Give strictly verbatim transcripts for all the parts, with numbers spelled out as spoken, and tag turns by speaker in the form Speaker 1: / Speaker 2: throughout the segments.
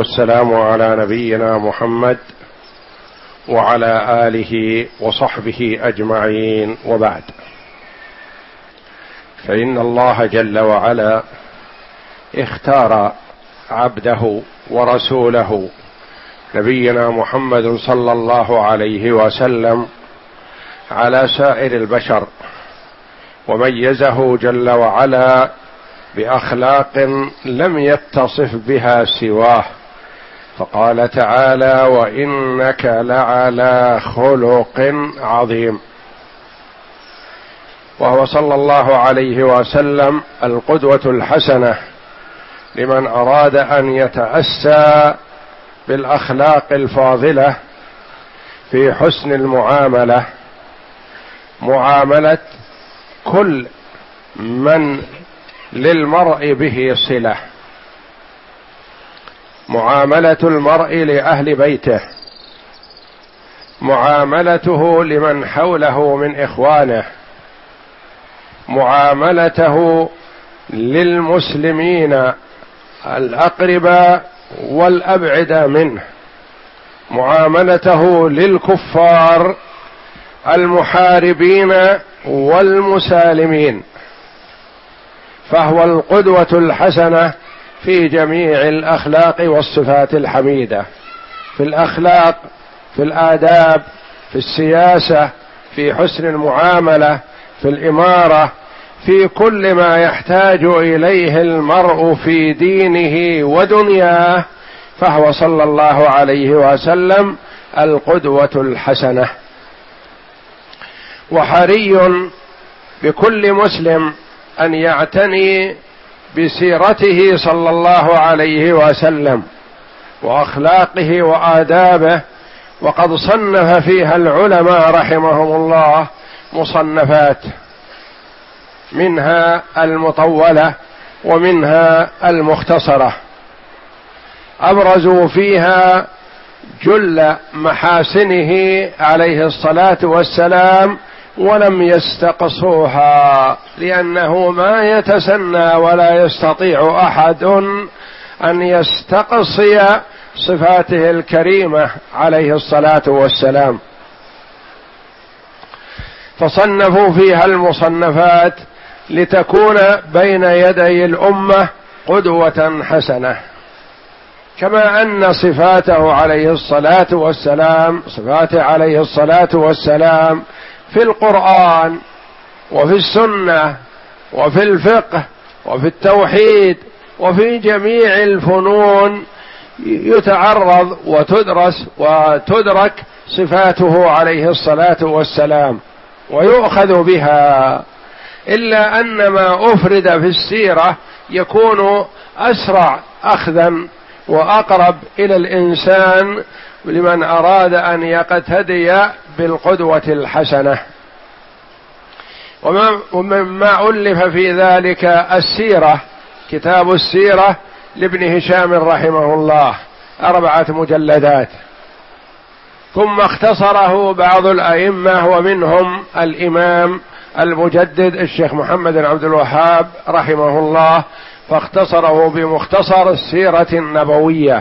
Speaker 1: والسلام على نبينا محمد وعلى آله وصحبه أجمعين، وبعد، فإن الله جل وعلا اختار عبده ورسوله نبينا محمد صلى الله عليه وسلم على سائر البشر، وميزه جل وعلا بأخلاق لم يتصف بها سواه، فقال تعالى: وإنك لعلى خلق عظيم. وهو صلى الله عليه وسلم القدوة الحسنة لمن أراد أن يتأسى بالأخلاق الفاضلة في حسن المعاملة، معاملة كل من للمرء به صلة، معاملة المرء لأهل بيته، معاملته لمن حوله من إخوانه، معاملته للمسلمين الأقرباء والأبعد منه، معاملته للكفار المحاربين والمسالمين، فهو القدوة الحسنة في جميع الأخلاق والصفات الحميدة، في الأخلاق، في الآداب، في السياسة، في حسن المعاملة، في الإمارة، في كل ما يحتاج إليه المرء في دينه ودنياه، فهو صلى الله عليه وسلم القدوة الحسنة. وحري بكل مسلم أن يعتني بسيرته صلى الله عليه وسلم وأخلاقه وآدابه، وقد صنف فيها العلماء رحمهم الله مصنفات، منها المطولة ومنها المختصرة، أبرزوا فيها جل محاسنه عليه الصلاة والسلام ولم يستقصوها، لأنه ما يتسنى ولا يستطيع أحد أن يستقصي صفاته الكريمة عليه الصلاة والسلام، فصنفوا فيها المصنفات لتكون بين يدي الأمة قدوة حسنة، كما أن صفاته عليه الصلاة والسلام صفاته عليه الصلاة والسلام في القرآن وفي السنة وفي الفقه وفي التوحيد وفي جميع الفنون يتعرض وتدرس وتدرك صفاته عليه الصلاة والسلام ويؤخذ بها، إلا أن ما أفرد في السيرة يكون أسرع أخذا وأقرب إلى الإنسان لمن أراد أن يقتدي بالقدوة الحسنة. ومما ألف في ذلك السيرة، كتاب السيرة لابن هشام رحمه الله، أربعة مجلدات، ثم اختصره بعض الأئمة ومنهم الإمام المجدد الشيخ محمد بن عبد الوهاب رحمه الله، فاختصره بمختصر السيرة النبوية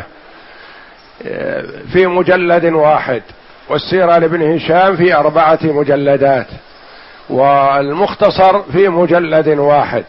Speaker 1: في مجلد واحد، والسيرة لابن هشام في أربعة مجلدات، والمختصر في مجلد واحد.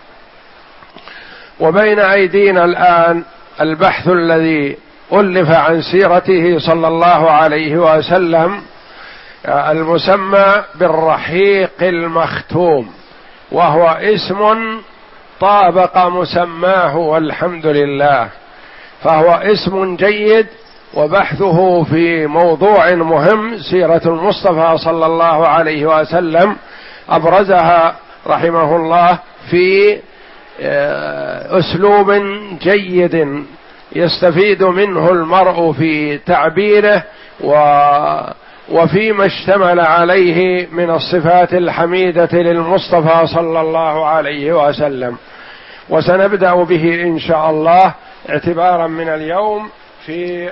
Speaker 1: وبين أيدينا الآن البحث الذي ألف عن سيرته صلى الله عليه وسلم، المسمى بالرحيق المختوم، وهو اسم طابق مسماه والحمد لله، فهو اسم جيد وبحثه في موضوع مهم، سيرة المصطفى صلى الله عليه وسلم، أبرزها رحمه الله في أسلوب جيد يستفيد منه المرء في تعبيره و وفيما اشتمل عليه من الصفات الحميدة للمصطفى صلى الله عليه وسلم. وسنبدأ به إن شاء الله اعتبارا من اليوم في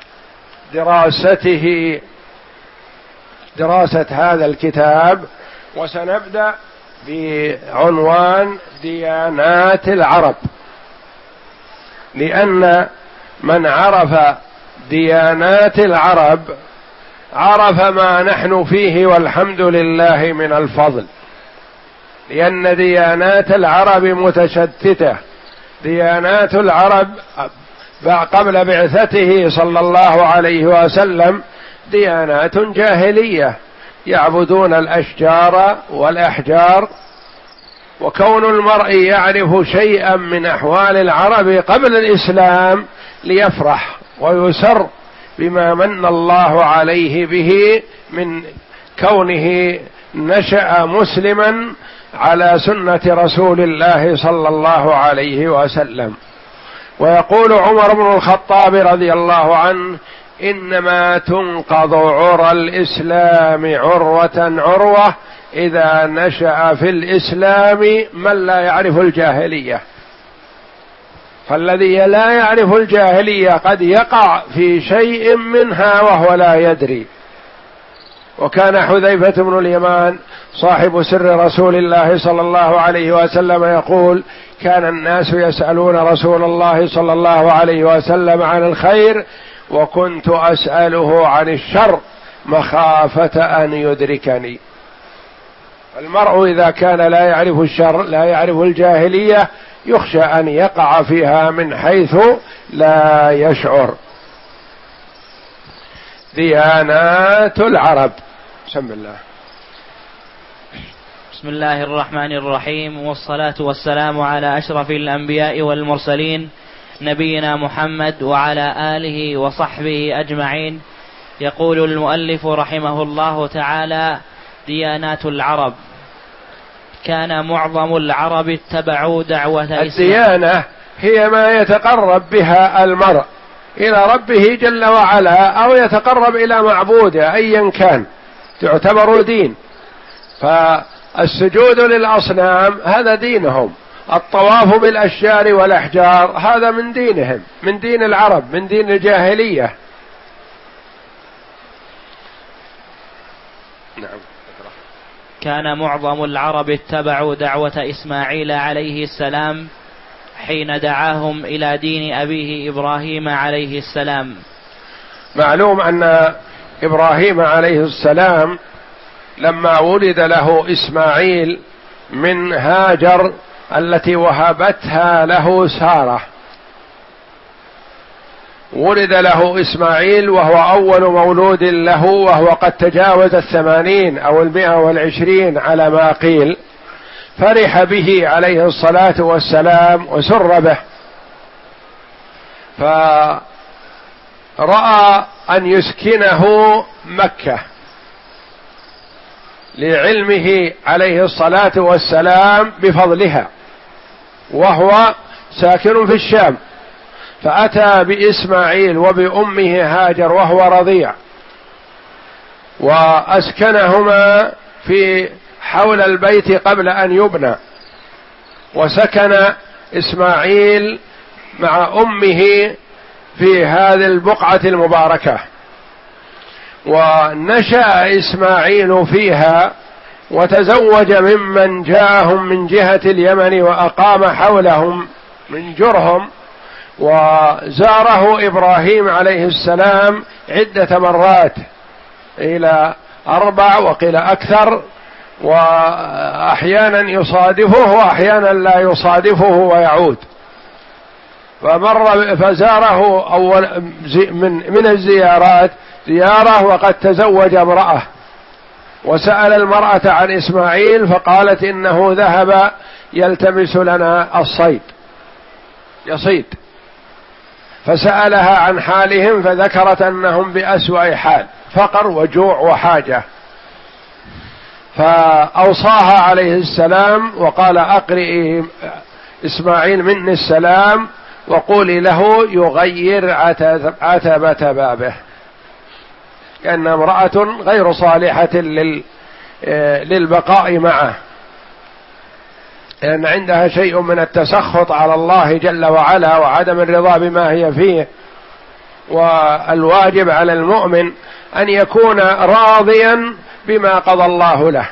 Speaker 1: دراسته، دراسة هذا الكتاب، وسنبدأ بعنوان ديانات العرب، لأن من عرف ديانات العرب عرف ما نحن فيه والحمد لله من الفضل، لأن ديانات العرب متشتتة. ديانات العرب قبل بعثته صلى الله عليه وسلم ديانات جاهلية، يعبدون الأشجار والأحجار. وكون المرء يعرف شيئا من أحوال العرب قبل الإسلام ليفرح ويسر بما من الله عليه به من كونه نشأ مسلما على سنة رسول الله صلى الله عليه وسلم. ويقول عمر بن الخطاب رضي الله عنه: إنما تنقض عرى الإسلام عروة عروة إذا نشأ في الإسلام من لا يعرف الجاهلية. فالذي لا يعرف الجاهلية قد يقع في شيء منها وهو لا يدري. وكان حذيفة بن اليمان صاحب سر رسول الله صلى الله عليه وسلم يقول: كان الناس يسألون رسول الله صلى الله عليه وسلم عن الخير وكنت أسأله عن الشر مخافة أن يدركني. المرء إذا كان لا يعرف الشر، لا يعرف الجاهلية، يخشى أن يقع فيها من حيث لا يشعر. ديانات العرب. بسم الله.
Speaker 2: بسم الله الرحمن الرحيم، والصلاة والسلام على أشرف الأنبياء والمرسلين نبينا محمد وعلى آله وصحبه أجمعين. يقول المؤلف رحمه الله تعالى: ديانات العرب. كان معظم العرب اتبعوا دعوة
Speaker 1: الديانة هي ما يتقرب بها المرء إلى ربه جل وعلا، أو يتقرب إلى معبوده أيا كان، تعتبر دين. فالسجود للأصنام هذا دينهم، الطواف بالأشجار والأحجار هذا من دينهم، من دين العرب، من دين الجاهلية. نعم.
Speaker 2: كان معظم العرب اتبعوا دعوة إسماعيل عليه السلام حين دعاهم إلى دين أبيه إبراهيم عليه السلام.
Speaker 1: معلوم أن إبراهيم عليه السلام لما ولد له إسماعيل من هاجر التي وهبتها له سارة، ولد له إسماعيل وهو أول مولود له، وهو قد تجاوز الثمانين أو المئة والعشرين على ما قيل، فرح به عليه الصلاة والسلام وسر به، فرأى أن يسكنه مكة لعلمه عليه الصلاة والسلام بفضلها، وهو ساكن في الشام، فأتى بإسماعيل وبأمه هاجر وهو رضيع، وأسكنهما في حول البيت قبل أن يبنى، وسكن إسماعيل مع أمه في هذه البقعة المباركة، ونشأ إسماعيل فيها وتزوج ممن جاءهم من جهة اليمن وأقام حولهم من جرهم، وزاره إبراهيم عليه السلام عدة مرات إلى أربع وقيل أكثر، وأحيانا يصادفه وأحيانا لا يصادفه ويعود. فمر فزاره أول من من الزيارات زيارة وقد تزوج امرأة، وسأل المرأة عن إسماعيل فقالت إنه ذهب يلتمس لنا الصيد يصيد، فسألها عن حالهم فذكرت أنهم بأسوأ حال، فقر وجوع وحاجة، فأوصاها عليه السلام وقال: أقرئي إسماعيل مني السلام وقولي له يغير عتبة بابه، لأن امرأة غير صالحة للبقاء معه، لأن عندها شيء من التسخط على الله جل وعلا وعدم الرضا بما هي فيه. والواجب على المؤمن أن يكون راضيا بما قضى الله له،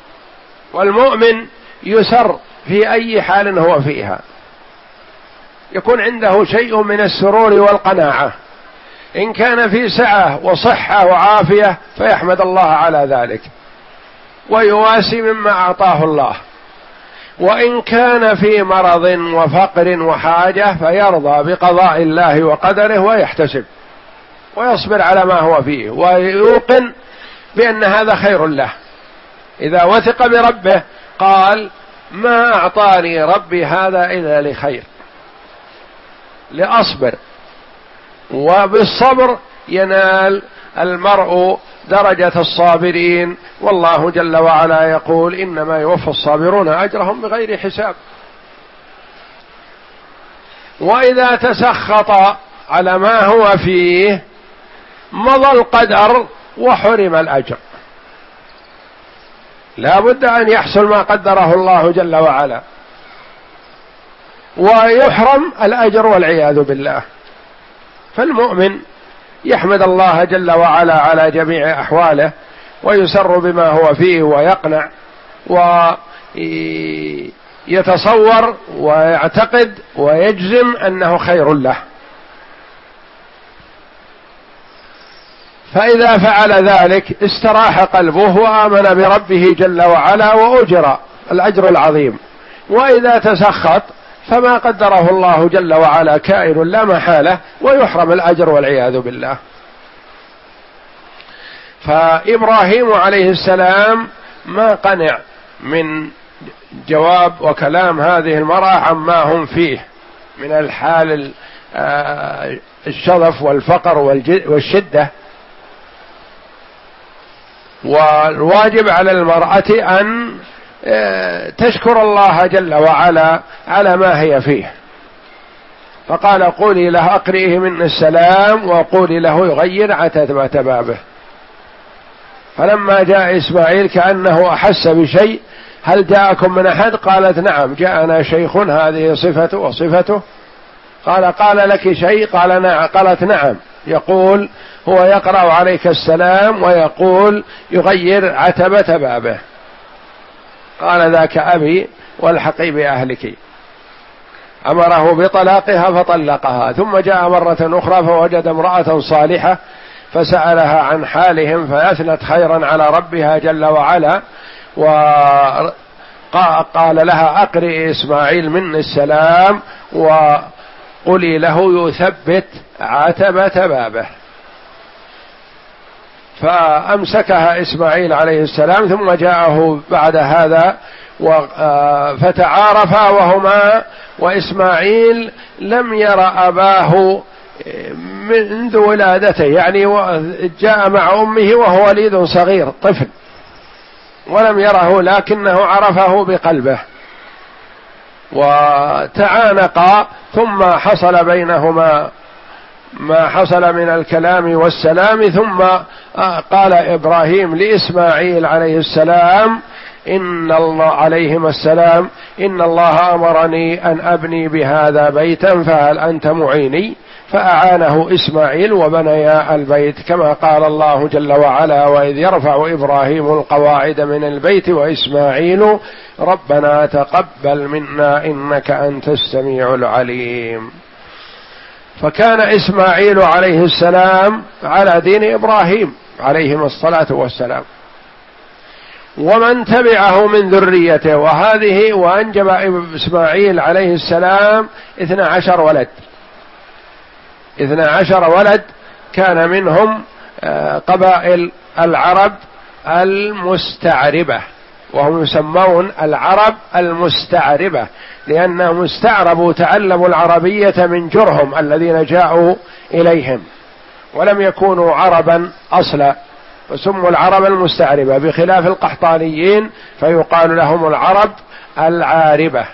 Speaker 1: والمؤمن يسر في أي حال هو فيها، يكون عنده شيء من السرور والقناعة، إن كان في سعة وصحة وعافية فيحمد الله على ذلك ويواسي مما أعطاه الله، وإن كان في مرض وفقر وحاجة فيرضى بقضاء الله وقدره ويحتسب ويصبر على ما هو فيه ويوقن بأن هذا خير له. إذا وثق بربه قال ما أعطاني ربي هذا إلا لخير، لأصبر، وبالصبر ينال المرء درجة الصابرين، والله جل وعلا يقول إنما يوفى الصابرون أجرهم بغير حساب. وإذا تسخط على ما هو فيه مضى القدر وحرم الأجر، لا بد أن يحصل ما قدره الله جل وعلا ويحرم الأجر والعياذ بالله. فالمؤمن يحمد الله جل وعلا على جميع أحواله ويسر بما هو فيه ويقنع ويتصور ويعتقد ويجزم أنه خير له. فإذا فعل ذلك استراح قلبه وآمن بربه جل وعلا وأجر الأجر العظيم. وإذا تسخط فما قدره الله جل وعلا كائن لا محالة ويحرم الأجر والعياذ بالله. فإبراهيم عليه السلام ما قنع من جواب وكلام هذه المرأة عما هم فيه من الحال الشظف والفقر والشدة، والواجب على المرأة أن تشكر الله جل وعلا على ما هي فيه. فقال قولي له أقرئه من السلام وقولي له يغير عتبة بابه. فلما جاء إسماعيل كأنه أحس بشيء، هل جاءكم من أحد؟ قالت نعم جاءنا شيخ هذه صفته وصفته. قال قال لك شيء؟ قال نعم. قالت نعم، يقول هو يقرأ عليك السلام ويقول يغير عتبة بابه. قال ذاك أبي والحقي بأهلك. أمره بطلاقها فطلقها، ثم جاء مرة أخرى فوجد امرأة صالحة فسألها عن حالهم فأثنت خيرا على ربها جل وعلا، وقال لها أقرئ إسماعيل مني السلام وقولي له يثبت عتبة بابه. فأمسكها إسماعيل عليه السلام، ثم جاءه بعد هذا فتعارفا وهما، وإسماعيل لم ير أباه منذ ولادته، يعني جاء مع أمه وهو وليد صغير طفل ولم يره، لكنه عرفه بقلبه وتعانقا، ثم حصل بينهما ما حصل من الكلام والسلام. ثم قال إبراهيم لإسماعيل عليه السلام إن الله عليهما السلام إن الله أمرني أن أبني بهذا بيتا فهل أنت معيني؟ فأعانه إسماعيل وبنيا البيت، كما قال الله جل وعلا وإذ يرفع إبراهيم القواعد من البيت وإسماعيل ربنا تقبل منا إنك أنت السميع العليم. فكان إسماعيل عليه السلام على دين إبراهيم عليهم الصلاة والسلام ومن تبعه من ذريته، وهذه وأنجب إسماعيل عليه السلام اثنى عشر ولد اثنى عشر ولد كان منهم قبائل العرب المستعربة، وهم يسمون العرب المستعربة لأنهم استعربوا تعلموا العربية من جرهم الذين جاءوا إليهم ولم يكونوا عربا أصلا، فسموا العرب المستعربة، بخلاف القحطانيين فيقال لهم العرب العاربة.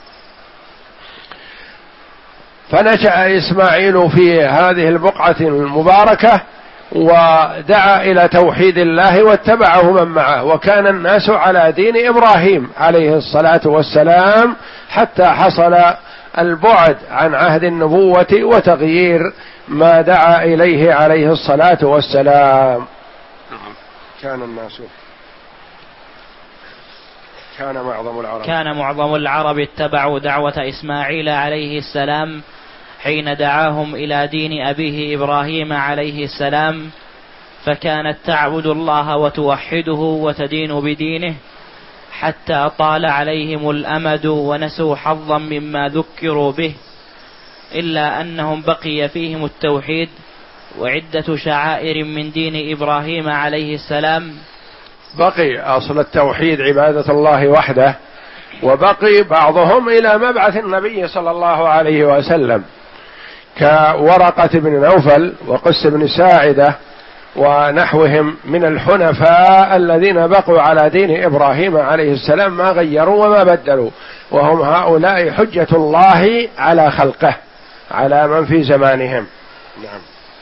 Speaker 1: فنشأ إسماعيل في هذه البقعة المباركة ودعا إلى توحيد الله واتبعه من معه، وكان الناس على دين إبراهيم عليه الصلاة والسلام حتى حصل البعد عن عهد النبوة وتغيير ما دعا إليه عليه الصلاة والسلام. كان الناس كان معظم العرب
Speaker 2: كان معظم العرب اتبعوا دعوة إسماعيل عليه السلام حين دعاهم إلى دين أبيه إبراهيم عليه السلام، فكانت تعبد الله وتوحده وتدين بدينه حتى طال عليهم الأمد ونسوا حظا مما ذكروا به، إلا أنهم بقي فيهم التوحيد وعدة شعائر من دين إبراهيم عليه السلام.
Speaker 1: بقي أصل التوحيد عبادة الله وحده، وبقي بعضهم إلى مبعث النبي صلى الله عليه وسلم كورقة بن نوفل وقس بن ساعدة ونحوهم من الحنفاء الذين بقوا على دين إبراهيم عليه السلام ما غيروا وما بدلوا، وهم هؤلاء حجة الله على خلقه على من في زمانهم. نعم.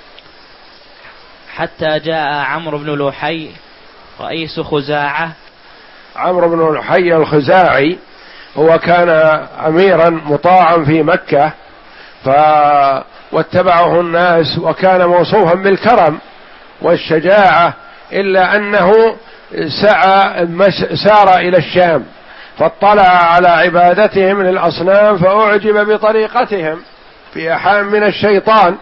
Speaker 2: حتى جاء عمرو بن لحي رئيس خزاعة.
Speaker 1: عمرو بن لحي الخزاعي هو كان أميرا مطاعا في مكة ف... واتبعه الناس، وكان موصوفا بالكرم والشجاعة، إلا أنه سعى سار إلى الشام فاطلع على عبادتهم للأصنام فأعجب بطريقتهم في إيحاء من الشيطان،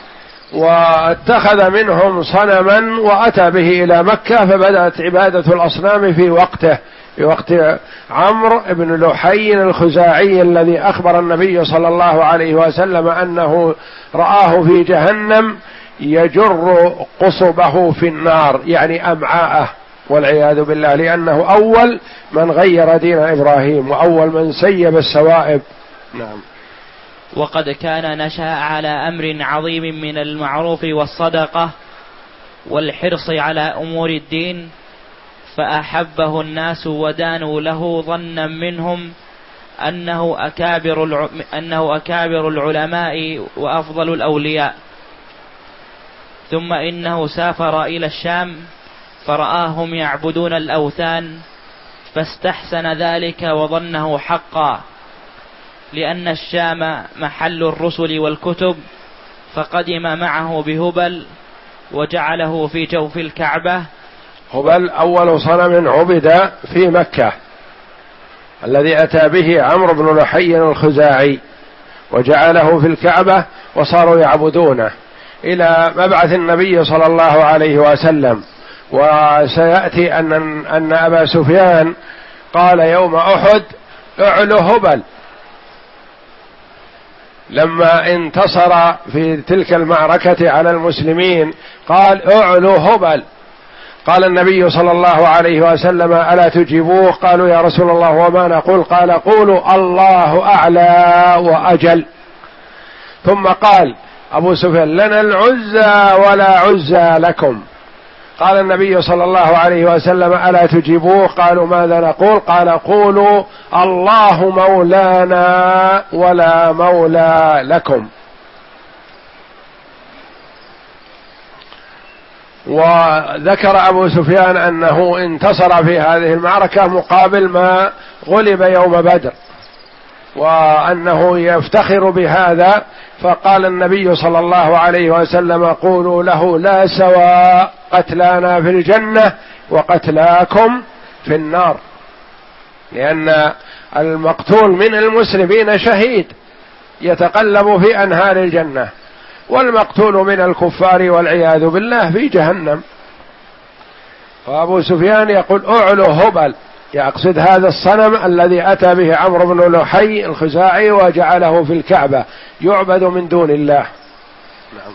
Speaker 1: واتخذ منهم صنما وأتى به إلى مكة، فبدأت عبادة الأصنام في وقته في وقت عمرو بن لحي الخزاعي الذي أخبر النبي صلى الله عليه وسلم أنه رآه في جهنم يجر قصبه في النار، يعني أمعاءه والعياذ بالله، لأنه أول من غير دين إبراهيم وأول من سيب السوائب. نعم.
Speaker 2: وقد كان نشأ على أمر عظيم من المعروف والصدقة والحرص على أمور الدين، فأحبه الناس ودانوا له ظنا منهم أنه أكابر الع... أنه أكابر العلماء وأفضل الأولياء. ثم إنه سافر إلى الشام فرآهم يعبدون الأوثان فاستحسن ذلك وظنه حقا، لأن الشام محل الرسل والكتب، فقدم معه بهبل وجعله في جوف الكعبة.
Speaker 1: هبل أول صنم عبد في مكة الذي أتى به عمرو بن لحي الخزاعي وجعله في الكعبة وصاروا يعبدونه إلى مبعث النبي صلى الله عليه وسلم. وسيأتي أن أن أبا سفيان قال يوم أحد اعلو هبل، لما انتصر في تلك المعركة على المسلمين قال اعلو هبل. قال النبي صلى الله عليه وسلم ألا تجيبوه؟ قالوا يا رسول الله وما نقول؟ قال قولوا الله أعلى وأجل. ثم قال أبو سفيان لنا العزى ولا عزى لكم. قال النبي صلى الله عليه وسلم ألا تجيبوه؟ قالوا ماذا نقول؟ قال قولوا الله مولانا ولا مولى لكم. وذكر أبو سفيان أنه انتصر في هذه المعركة مقابل ما غلب يوم بدر، وأنه يفتخر بهذا، فقال النبي صلى الله عليه وسلم قولوا له لا سواء، قتلانا في الجنة وقتلاكم في النار، لأن المقتول من المسلمين شهيد يتقلب في أنهار الجنة، والمقتول من الكفار والعياذ بالله في جهنم. فأبو سفيان يقول اعلو هبل، يقصد هذا الصنم الذي أتى به عمرو بن لحي الخزاعي وجعله في الكعبة يعبد من دون الله. نعم.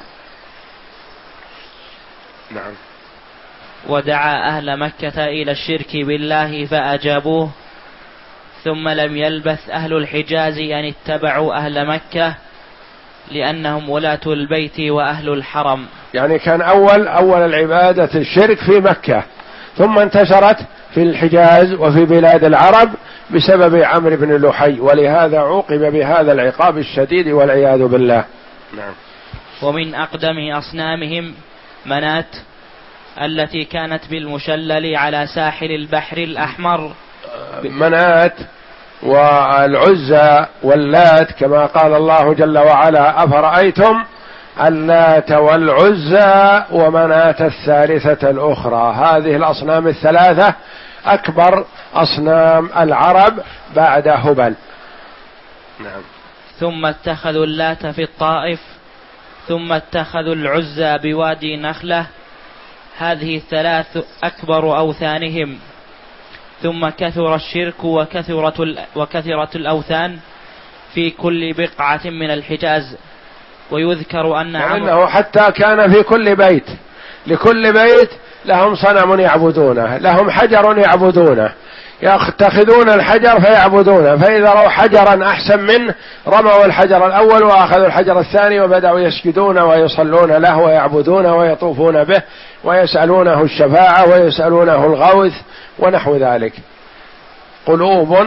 Speaker 1: نعم.
Speaker 2: ودعا أهل مكة إلى الشرك بالله فأجابوه، ثم لم يلبث أهل الحجاز أن اتبعوا أهل مكة لأنهم ولاة البيت وأهل الحرم.
Speaker 1: يعني كان أول أول العبادة الشرك في مكة، ثم انتشرت في الحجاز وفي بلاد العرب بسبب عمرو بن لحي، ولهذا عوقب بهذا العقاب الشديد والعياذ بالله. نعم.
Speaker 2: ومن أقدم أصنامهم منات التي كانت بالمشلل على ساحل البحر الأحمر.
Speaker 1: منات والعزى واللات كما قال الله جل وعلا أفرأيتم اللات والعزى ومناة الثالثة الأخرى. هذه الأصنام الثلاثة أكبر أصنام العرب بعد هبل. نعم.
Speaker 2: ثم اتخذوا اللات في الطائف، ثم اتخذوا العزى بوادي نخلة، هذه الثلاث أكبر أوثانهم. ثم كثر الشرك وكثرت, وكثرت الأوثان في كل بقعة من الحجاز. ويذكر أن
Speaker 1: لأنه حتى كان في كل بيت، لكل بيت لهم صنم يعبدونه، لهم حجر يعبدونه، يتخذون الحجر فيعبدونه، فإذا رأوا حجرا أحسن منه رموا الحجر الأول وأخذوا الحجر الثاني وبدأوا يسجدون ويصلون له ويعبدونه ويطوفون به ويسألونه الشفاعة ويسألونه الغوث ونحو ذلك. قلوب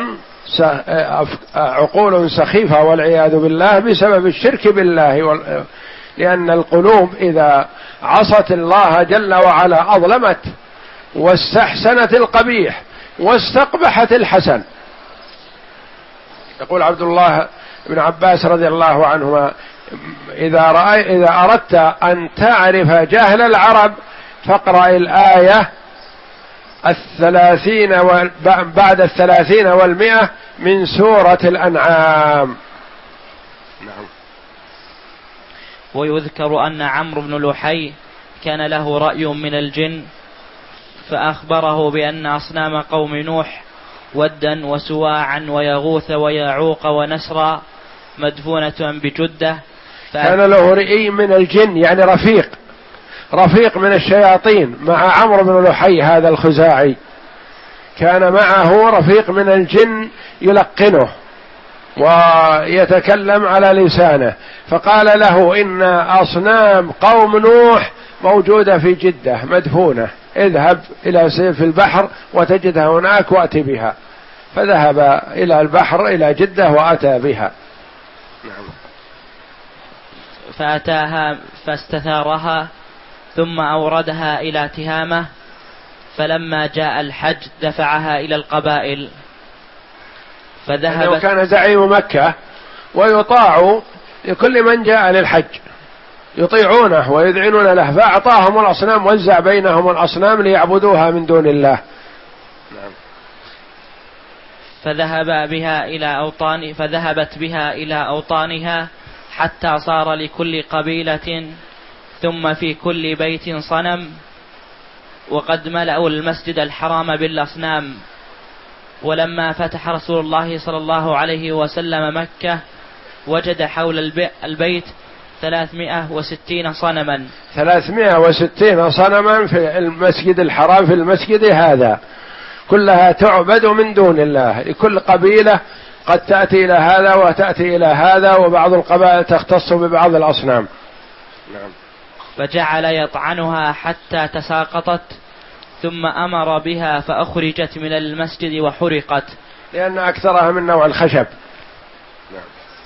Speaker 1: عقول سخيفة والعياذ بالله بسبب الشرك بالله، لأن القلوب إذا عصت الله جل وعلا أظلمت واستحسنت القبيح واستقبحت الحسن. يقول عبد الله بن عباس رضي الله عنهما: إذا رأي إذا أردت أن تعرف جهل العرب فاقرأ الآية الثلاثين بعد الثلاثين والمئة من سورة الأنعام. نعم.
Speaker 2: ويذكر أن عمرو بن لحي كان له رأي من الجن، فأخبره بأن أصنام قوم نوح ودا وسواعا ويغوث ويعوق ونسرا مدفونة بجدة.
Speaker 1: كان له رأي من الجن يعني رفيق رفيق من الشياطين مع عمرو بن لحي هذا الخزاعي، كان معه رفيق من الجن يلقنه ويتكلم على لسانه، فقال له: إن أصنام قوم نوح موجودة في جدة مدفونة، اذهب إلى سيف البحر وتجدها هناك وأتي بها. فذهب إلى البحر إلى جدة وأتى بها.
Speaker 2: فأتاها فاستثارها ثم أوردها إلى تهامة، فلما جاء الحج دفعها إلى القبائل فذهب.
Speaker 1: كان زعيم مكة ويطاع لكل من جاء للحج، يطيعونه ويذعنون له، فأعطاهم الأصنام، وزع بينهم الأصنام ليعبدوها من دون الله. نعم.
Speaker 2: فذهب بها إلى أوطان فذهبت بها إلى أوطانها حتى صار لكل قبيلة ثم في كل بيت صنم، وقد ملأوا المسجد الحرام بالأصنام. ولما فتح رسول الله صلى الله عليه وسلم مكة وجد حول البيت ثلاثمائة وستين صنما
Speaker 1: ثلاثمائة وستين صنما في المسجد الحرام، في المسجد هذا كلها تعبد من دون الله، لكل قبيلة قد تأتي إلى هذا وتأتي إلى هذا، وبعض القبائل تختص ببعض الأصنام. نعم.
Speaker 2: فجعل يطعنها حتى تساقطت، ثم أمر بها فأخرجت من المسجد وحرقت،
Speaker 1: لأن أكثرها من نوع الخشب. نعم.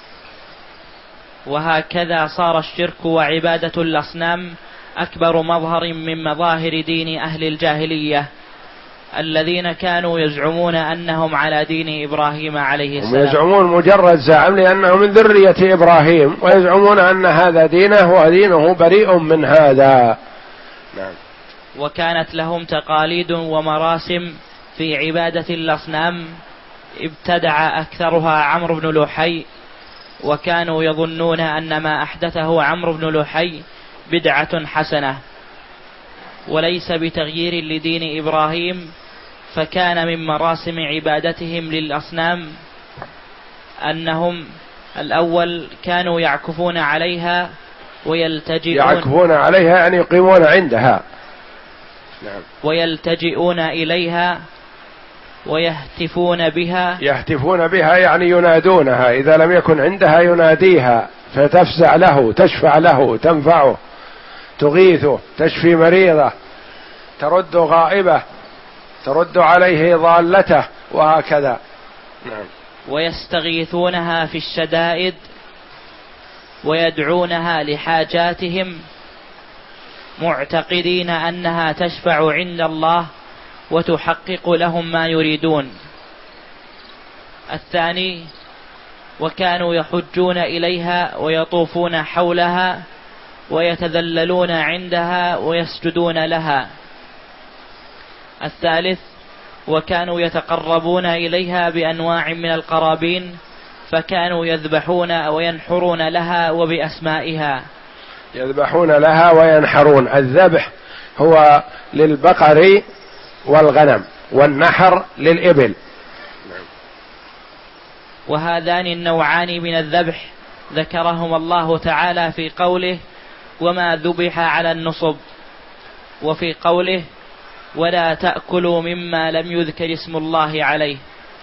Speaker 2: وهكذا صار الشرك وعبادة الأصنام أكبر مظهر من مظاهر دين أهل الجاهلية الذين كانوا يزعمون أنهم على دين إبراهيم عليه السلام.
Speaker 1: يزعمون مجرد زعم لأنه من ذرية إبراهيم، ويزعمون أن هذا دينه ودينه بريء من هذا. نعم.
Speaker 2: وكانت لهم تقاليد ومراسم في عبادة الأصنام ابتدع أكثرها عمرو بن لحي، وكانوا يظنون أن ما أحدثه عمرو بن لحي بدعة حسنة وليس بتغيير لدين إبراهيم، فكان من مراسم عبادتهم للأصنام أنهم الأول كانوا يعكفون عليها ويلتجئون
Speaker 1: يعكفون عليها يعني يقيمون عندها. نعم.
Speaker 2: ويلتجئون إليها ويهتفون بها.
Speaker 1: يهتفون بها يعني ينادونها، إذا لم يكن عندها يناديها فتفزع له، تشفع له، تنفعه، تغيثه، تشفي مريضه، ترد غائبه، ترد عليه ضالته، وهكذا. نعم.
Speaker 2: ويستغيثونها في الشدائد ويدعونها لحاجاتهم معتقدين أنها تشفع عند الله وتحقق لهم ما يريدون. الثاني: وكانوا يحجون إليها ويطوفون حولها ويتذللون عندها ويسجدون لها. الثالث: وكانوا يتقربون إليها بأنواع من القرابين، فكانوا يذبحون وينحرون لها وبأسمائها.
Speaker 1: يذبحون لها وينحرون. الذبح هو للبقر والغنم، والنحر للإبل.
Speaker 2: وهذان النوعان من الذبح ذكرهما الله تعالى في قوله وما ذبح على النصب، وفي قوله ولا تأكلوا مما لم يذكر اسم الله عليه.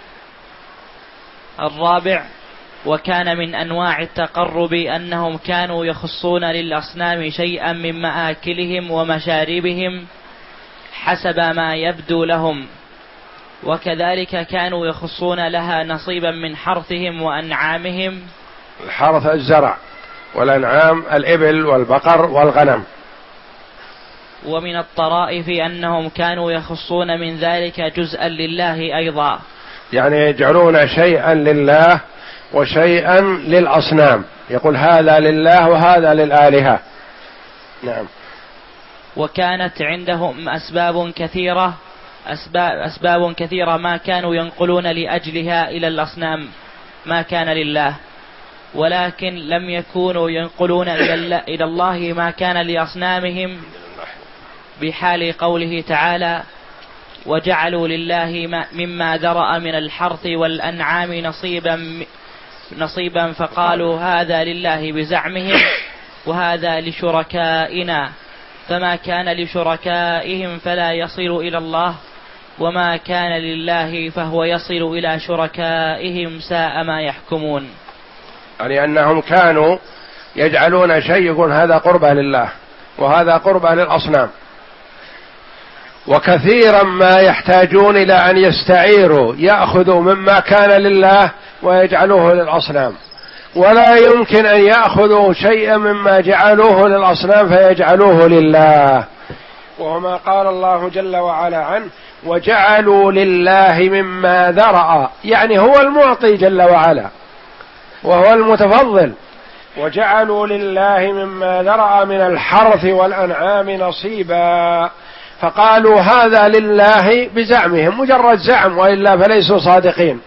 Speaker 2: الرابع وكان من أنواع التقرب أنهم كانوا يخصون للأصنام شيئا من مآكلهم ومشاربهم حسب ما يبدو لهم، وكذلك كانوا يخصون لها نصيبا من حرثهم وأنعامهم.
Speaker 1: الحرث الزرع، والأنعام الإبل والبقر والغنم.
Speaker 2: ومن الطرائف أنهم كانوا يخصون من ذلك جزءا لله أيضا،
Speaker 1: يعني يجعلون شيئا لله وشيئا للأصنام، يقول هذا لله وهذا للآلهة. نعم.
Speaker 2: وكانت عندهم أسباب كثيرة أسباب, أسباب كثيرة ما كانوا ينقلون لأجلها إلى الأصنام ما كان لله، ولكن لم يكونوا ينقلون إلى الله ما كان لأصنامهم، بحال قوله تعالى وجعلوا لله مما ذرأ من الحرث والأنعام نصيبا نصيبا فقالوا هذا لله بزعمهم وهذا لشركائنا، فما كان لشركائهم فلا يصل إلى الله، وما كان لله فهو يصل إلى شركائهم، ساء ما يحكمون.
Speaker 1: يعني أنهم كانوا يجعلون شيء يقول هذا قربة لله وهذا قربة للأصنام، وكثيرا ما يحتاجون إلى أن يستعيروا يأخذوا مما كان لله ويجعلوه للأصنام، ولا يمكن أن يأخذوا شيئا مما جعلوه للأصنام فيجعلوه لله، وهو ما قال الله جل وعلا عنه وجعلوا لله مما ذرأ، يعني هو المعطي جل وعلا وهو المتفضل. وجعلوا لله مما ذرأ من الحرث والأنعام نصيبا، فقالوا هذا لله بزعمهم، مجرد زعم وإلا فليسوا صادقين،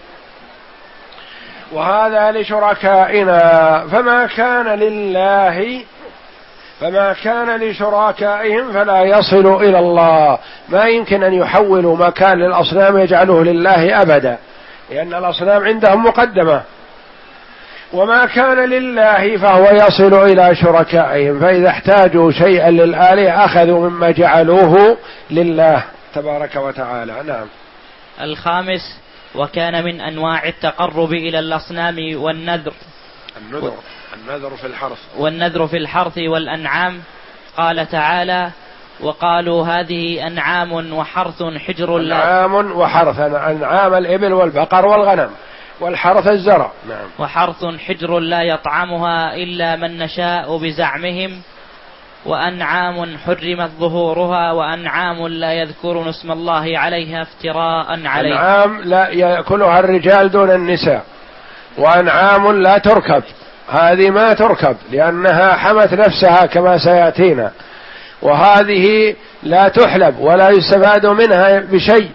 Speaker 1: وهذا لشركائنا، فما كان لله فما كان لشركائهم فلا يصل إلى الله. ما يمكن أن يحولوا ما كان للأصنام يجعلوه لله أبدا، لأن الأصنام عندهم مقدمة، وما كان لله فهو يصل إلى شركائهم، فإذا احتاجوا شيئا للآلهة أخذوا مما جعلوه لله تبارك وتعالى. نعم.
Speaker 2: الخامس وكان من أنواع التقرب إلى الأصنام والنذر
Speaker 1: النذر النذر في الحرث
Speaker 2: والنذر في الحرث والأنعام. قال تعالى وقالوا هذه أنعام وحرث حجر لا
Speaker 1: أنعام وحرث، أنعام الإبل والبقر والغنم، والحرث الزرع. نعم.
Speaker 2: وحرث حجر لا يطعمها إلا من نشاء بزعمهم، وأنعام حرمت ظهورها، وأنعام لا يذكرون اسم الله عليها افتراء عليه.
Speaker 1: أنعام لا يأكلها الرجال دون النساء، وأنعام لا تركب، هذه ما تركب لأنها حمت نفسها كما سيأتينا، وهذه لا تحلب ولا يستفاد منها بشيء،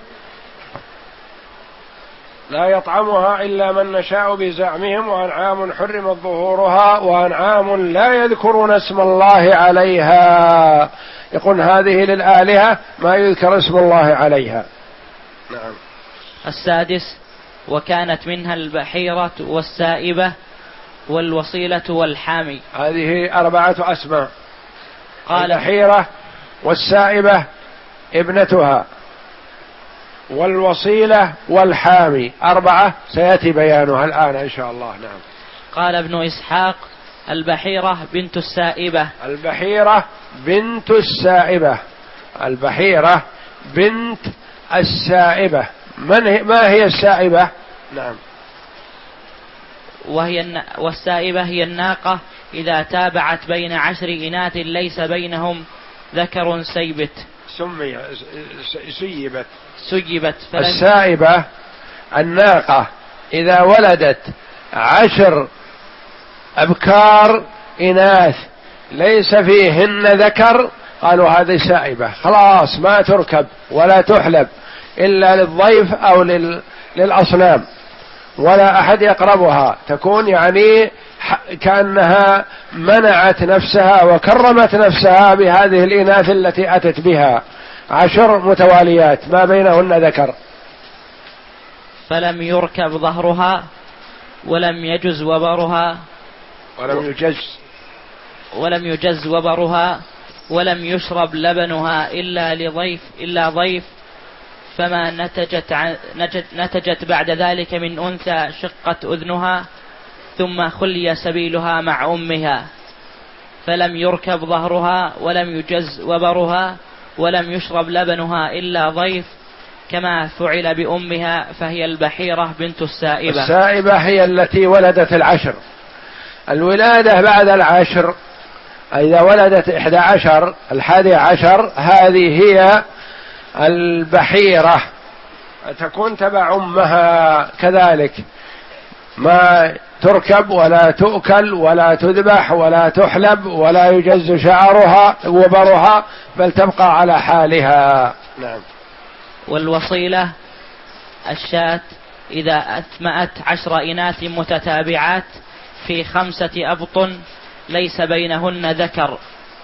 Speaker 1: لا يطعمها إلا من نشاء بزعمهم، وأنعام حرمت ظهورها، وأنعام لا يذكرون اسم الله عليها، يقول هذه للآلهة ما يذكر اسم الله عليها. نعم.
Speaker 2: السادس وكانت منها البحيرة والسائبة والوصيلة والحامي.
Speaker 1: هذه أربعة أسماء.
Speaker 2: قال
Speaker 1: البحيرة والسائبة ابنتها، والوصيلة والحامي، أربعة سيأتي بيانها الآن إن شاء الله. نعم.
Speaker 2: قال ابن إسحاق البحيرة بنت السائبة.
Speaker 1: البحيرة بنت السائبة البحيرة بنت السائبة. من هي ما هي السائبة؟ نعم.
Speaker 2: وهي والسائبة هي الناقة إذا تابعت بين عشر إناث ليس بينهم ذكر سيبت.
Speaker 1: سمي سيبت
Speaker 2: سيبت.
Speaker 1: السائبة الناقة إذا ولدت عشر أبكار إناث ليس فيهن ذكر قالوا هذه سائبة، خلاص ما تركب ولا تحلب، إلا للضيف أو للأصنام، ولا أحد يقربها، تكون يعني كأنها منعت نفسها وكرمت نفسها بهذه الإناث التي أتت بها عشر متواليات ما بينهن ذكر.
Speaker 2: فلم يركب ظهرها ولم يجز وبرها
Speaker 1: ولم يجز
Speaker 2: ولم يجز وبرها ولم يشرب لبنها إلا لضيف إلا ضيف، فما نتجت, عن نتجت بعد ذلك من أنثى شقت أذنها ثم خلي سبيلها مع أمها، فلم يركب ظهرها ولم يجز وبرها ولم يشرب لبنها إلا ضيف، كما فعل بأمها، فهي البحيرة بنت السائبة.
Speaker 1: السائبة هي التي ولدت العشر. الولادة بعد العشر إذا ولدت إحدى عشر الحادي عشر هذه هي البحيرة، تكون تبع أمها كذلك، ما تركب ولا تؤكل ولا تذبح ولا تحلب ولا يجز شعرها وبرها، بل تبقى على حالها. نعم.
Speaker 2: والوصيلة الشاة إذا أتمأت عشر إناث متتابعات في خمسة أبطن ليس بينهن ذكر.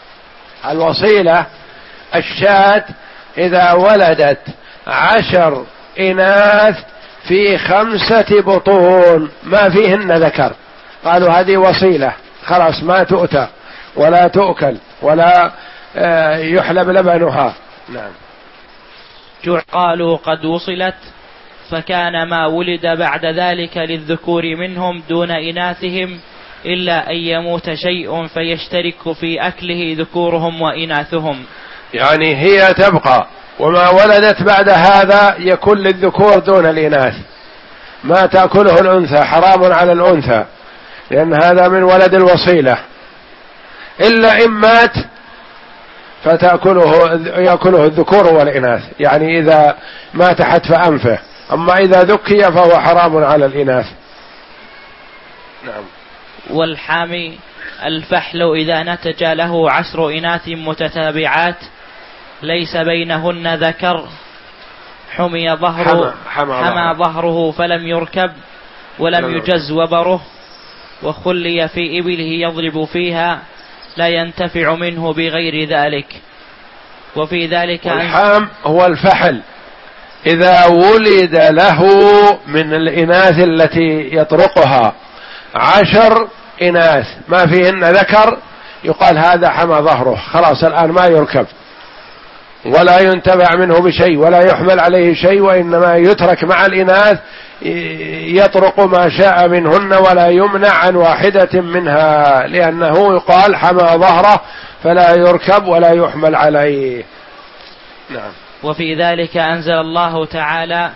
Speaker 1: الوصيلة الشاة إذا ولدت عشر إناث في خمسة بطون ما فيهن ذكر، قالوا هذه وصيلة، خلاص ما تؤتى ولا تؤكل ولا يحلب لبنها. نعم.
Speaker 2: قالوا قد وصلت، فكان ما ولد بعد ذلك للذكور منهم دون إناثهم إلا أن يموت شيء فيشترك في أكله ذكورهم وإناثهم.
Speaker 1: يعني هي تبقى، وما ولدت بعد هذا يكون للذكور دون الإناث، ما تأكله الأنثى حرام على الأنثى، لأن هذا من ولد الوصيلة، إلا إن مات فتأكله يأكله الذكور والإناث، يعني إذا مات حتف أنفه، أما إذا ذكي فهو حرام على الإناث. نعم.
Speaker 2: والحامي الفحل إذا نتج له عشر إناث متتابعات ليس بينهن ذكر حمي ظهره حمى, حمى ظهره فلم يركب ولم يجز وبره، وخلي في إبله يضرب فيها لا ينتفع منه بغير ذلك. وفي ذلك
Speaker 1: الحام هو الفحل إذا ولد له من الإناث التي يطرقها عشر إناث ما فيهن ذكر يقال هذا حمى ظهره، خلاص الآن ما يركب ولا ينتفع منه بشيء ولا يحمل عليه شيء، وإنما يترك مع الإناث يطرق ما شاء منهن ولا يمنع عن واحدة منها، لأنه يقال حمى ظهره فلا يركب ولا يحمل عليه. نعم.
Speaker 2: وفي ذلك أنزل الله تعالى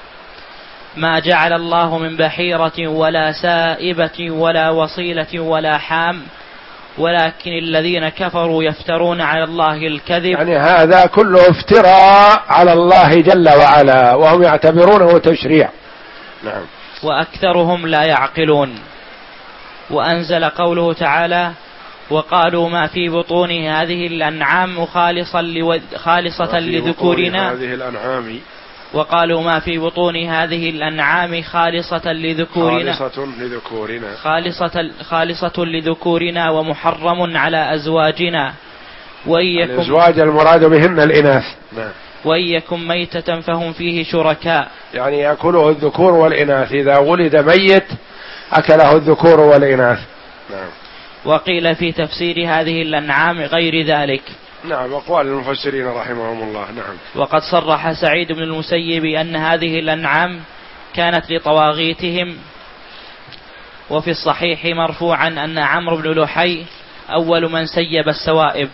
Speaker 2: ما جعل الله من بحيرة ولا سائبة ولا وصيلة ولا حام ولكن الذين كفروا يفترون على الله الكذب.
Speaker 1: يعني هذا كله افتراء على الله جل وعلا وهم يعتبرونه تشريع. نعم.
Speaker 2: وأكثرهم لا يعقلون. وأنزل قوله تعالى وقالوا ما في بطون هذه الأنعام خالصا لو... خالصة لذكورنا
Speaker 1: هذه الأنعام
Speaker 2: وقالوا ما في بطون هذه الأنعام خالصة لذكورنا
Speaker 1: خالصة لذكورنا
Speaker 2: خالصة, خالصة لذكورنا ومحرم على أزواجنا وإن
Speaker 1: الأزواج المراد بهن الإناث. نعم.
Speaker 2: وإن يكن ميتة فهم فيه شركاء،
Speaker 1: يعني يأكله الذكور والإناث، إذا ولد ميت أكله الذكور والإناث. نعم.
Speaker 2: وقيل في تفسير هذه الأنعام غير ذلك.
Speaker 1: نعم. أقوال المفسرين رحمهم الله. نعم.
Speaker 2: وقد صرح سعيد بن المسيب أن هذه الأنعام كانت لطواغيتهم. وفي الصحيح مرفوعا أن عمرو بن لحي أول من سيب السوائب.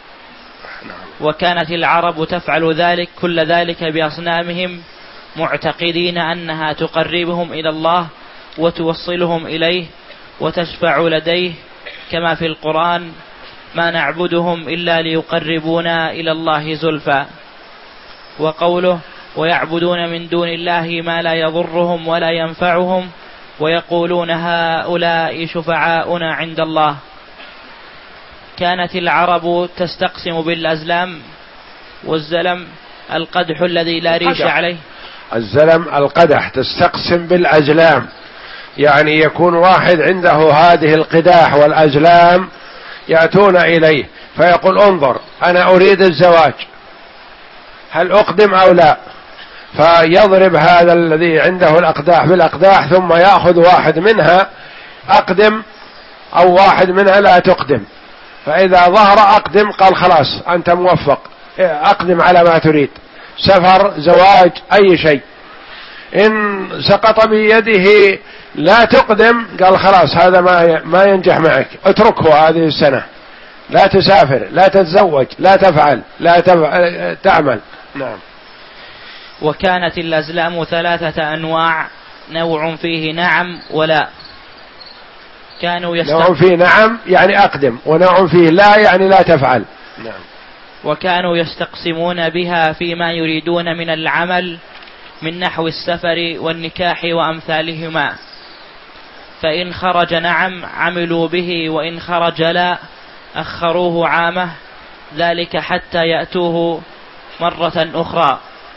Speaker 1: نعم.
Speaker 2: وكانت العرب تفعل ذلك كل ذلك بأصنامهم معتقدين أنها تقربهم إلى الله وتوصلهم إليه وتشفع لديه، كما في القرآن ما نعبدهم إلا ليقربونا إلى الله زلفى. وقوله ويعبدون من دون الله ما لا يضرهم ولا ينفعهم ويقولون هؤلاء شفعاؤنا عند الله. كانت العرب تستقسم بالأزلام والزلم القدح الذي لا ريش
Speaker 1: القدح.
Speaker 2: عليه.
Speaker 1: الزلم القدح تستقسم بالأزلام، يعني يكون واحد عنده هذه القداح والأزلام يأتون إليه فيقول انظر أنا أريد الزواج، هل أقدم أو لا؟ فيضرب هذا الذي عنده الأقداح بالأقداح ثم يأخذ واحد منها أقدم أو واحد منها لا تقدم، فإذا ظهر أقدم قال خلاص أنت موفق أقدم على ما تريد، سفر زواج أي شيء. إن سقط بيده لا تقدم قال خلاص هذا ما ما ينجح معك، اتركه هذه السنة، لا تسافر لا تتزوج لا تفعل لا تفعل تعمل. نعم.
Speaker 2: وكانت الأزلام ثلاثة أنواع، نوع فيه نعم ولا. كانوا يستق...
Speaker 1: نوع فيه نعم يعني أقدم، ونوع فيه لا يعني لا تفعل. نعم.
Speaker 2: وكانوا يستقسمون بها فيما يريدون من العمل من نحو السفر والنكاح وأمثالهما، فإن خرج نعم عملوا به، وإن خرج لا أخروه عامه، ذلك حتى يأتوه مرة أخرى.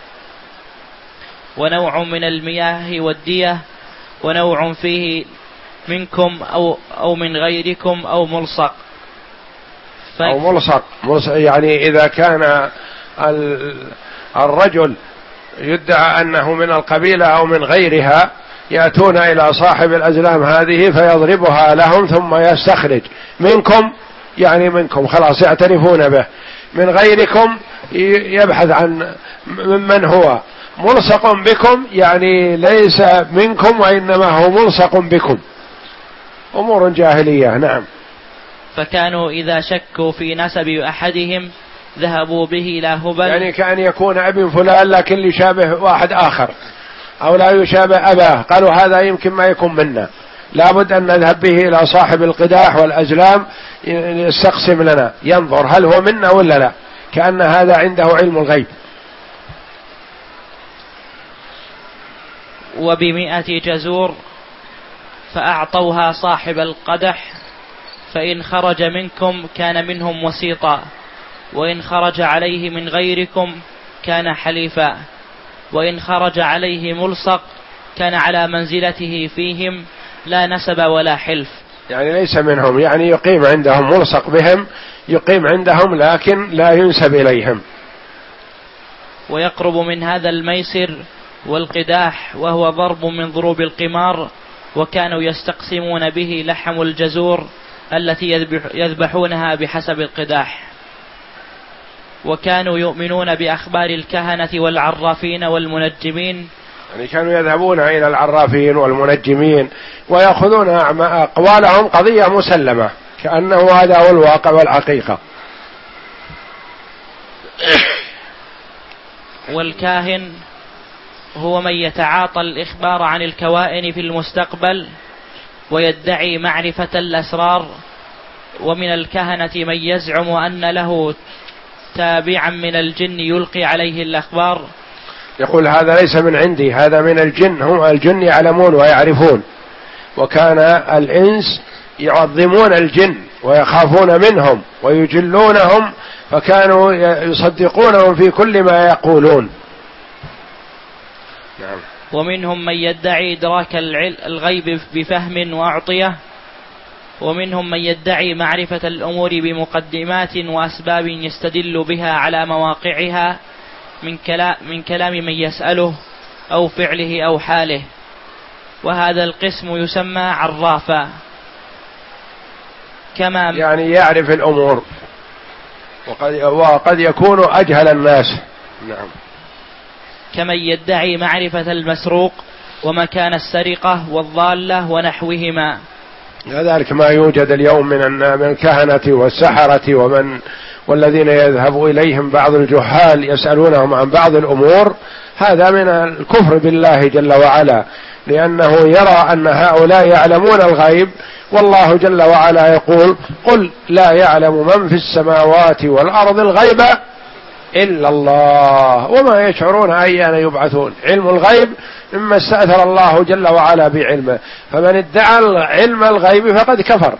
Speaker 2: ونوع من المياه والدية، ونوع فيه منكم أو, أو من غيركم أو ملصق.
Speaker 1: ف... أو ملصق. ملصق يعني إذا كان الرجل يدعى أنه من القبيلة أو من غيرها يأتون إلى صاحب الأزلام هذه فيضربها لهم ثم يستخرج منكم يعني منكم خلاص يعترفون به، من غيركم يبحث عن ممن هو، ملصق بكم يعني ليس منكم وإنما هو ملصق بكم، أمور جاهلية. نعم.
Speaker 2: فكانوا إذا شكوا في نسب أحدهم ذهبوا به إلى هبل،
Speaker 1: يعني كأن يكون ابن فلان لكن يشابه واحد آخر أو لا يشابه أباه، قالوا هذا يمكن ما يكون منا، لابد أن نذهب به إلى صاحب القداح والأزلام يستقسم لنا ينظر هل هو منا ولا لا، كأن هذا عنده علم الغيب.
Speaker 2: وبمئة جزور فأعطوها صاحب القدح، فإن خرج منكم كان منهم وسيطا، وإن خرج عليه من غيركم كان حليفا، وإن خرج عليه ملصق كان على منزلته فيهم لا نسب ولا حلف،
Speaker 1: يعني ليس منهم، يعني يقيم عندهم، ملصق بهم يقيم عندهم لكن لا ينسب إليهم.
Speaker 2: ويقرب من هذا الميسر والقداح، وهو ضرب من ضروب القمار، وكانوا يستقسمون به لحم الجزور التي يذبحونها بحسب القداح. وكانوا يؤمنون بأخبار الكهنة والعرافين والمنجمين،
Speaker 1: يعني كانوا يذهبون إلى العرافين والمنجمين ويأخذون أقوالهم قضية مسلمة كأنه هذا هو الواقع والحقيقة.
Speaker 2: والكاهن هو من يتعاطى الإخبار عن الكوائن في المستقبل ويدعي معرفة الأسرار، ومن الكهنة من يزعم أن له تابعا من الجن يلقي عليه الأخبار،
Speaker 1: يقول هذا ليس من عندي، هذا من الجن، هم الجن يعلمون ويعرفون، وكان الإنس يعظمون الجن ويخافون منهم ويجلونهم، فكانوا يصدقونهم في كل ما يقولون.
Speaker 2: نعم. ومنهم من يدعي إدراك الغيب بفهم وأعطية، ومنهم من يدعي معرفة الأمور بمقدمات وأسباب يستدل بها على مواقعها من كلام, من كلام من يسأله أو فعله أو حاله، وهذا القسم يسمى عرافا، كما
Speaker 1: يعني يعرف الأمور وقد, وقد يكون أجهل الناس. نعم.
Speaker 2: كمن يدعي معرفة المسروق ومكان السرقة والضالة ونحوهما.
Speaker 1: كذلك ما يوجد اليوم من من الكهنة والسحرة ومن والذين يذهب إليهم بعض الجهال يسألونهم عن بعض الأمور، هذا من الكفر بالله جل وعلا، لأنه يرى أن هؤلاء يعلمون الغيب، والله جل وعلا يقول قل لا يعلم من في السماوات والأرض الغيب إلا الله وما يشعرون أيان يبعثون. علم الغيب مما استأثر الله جل وعلا بعلمه، فمن ادعى علم الغيب فقد كفر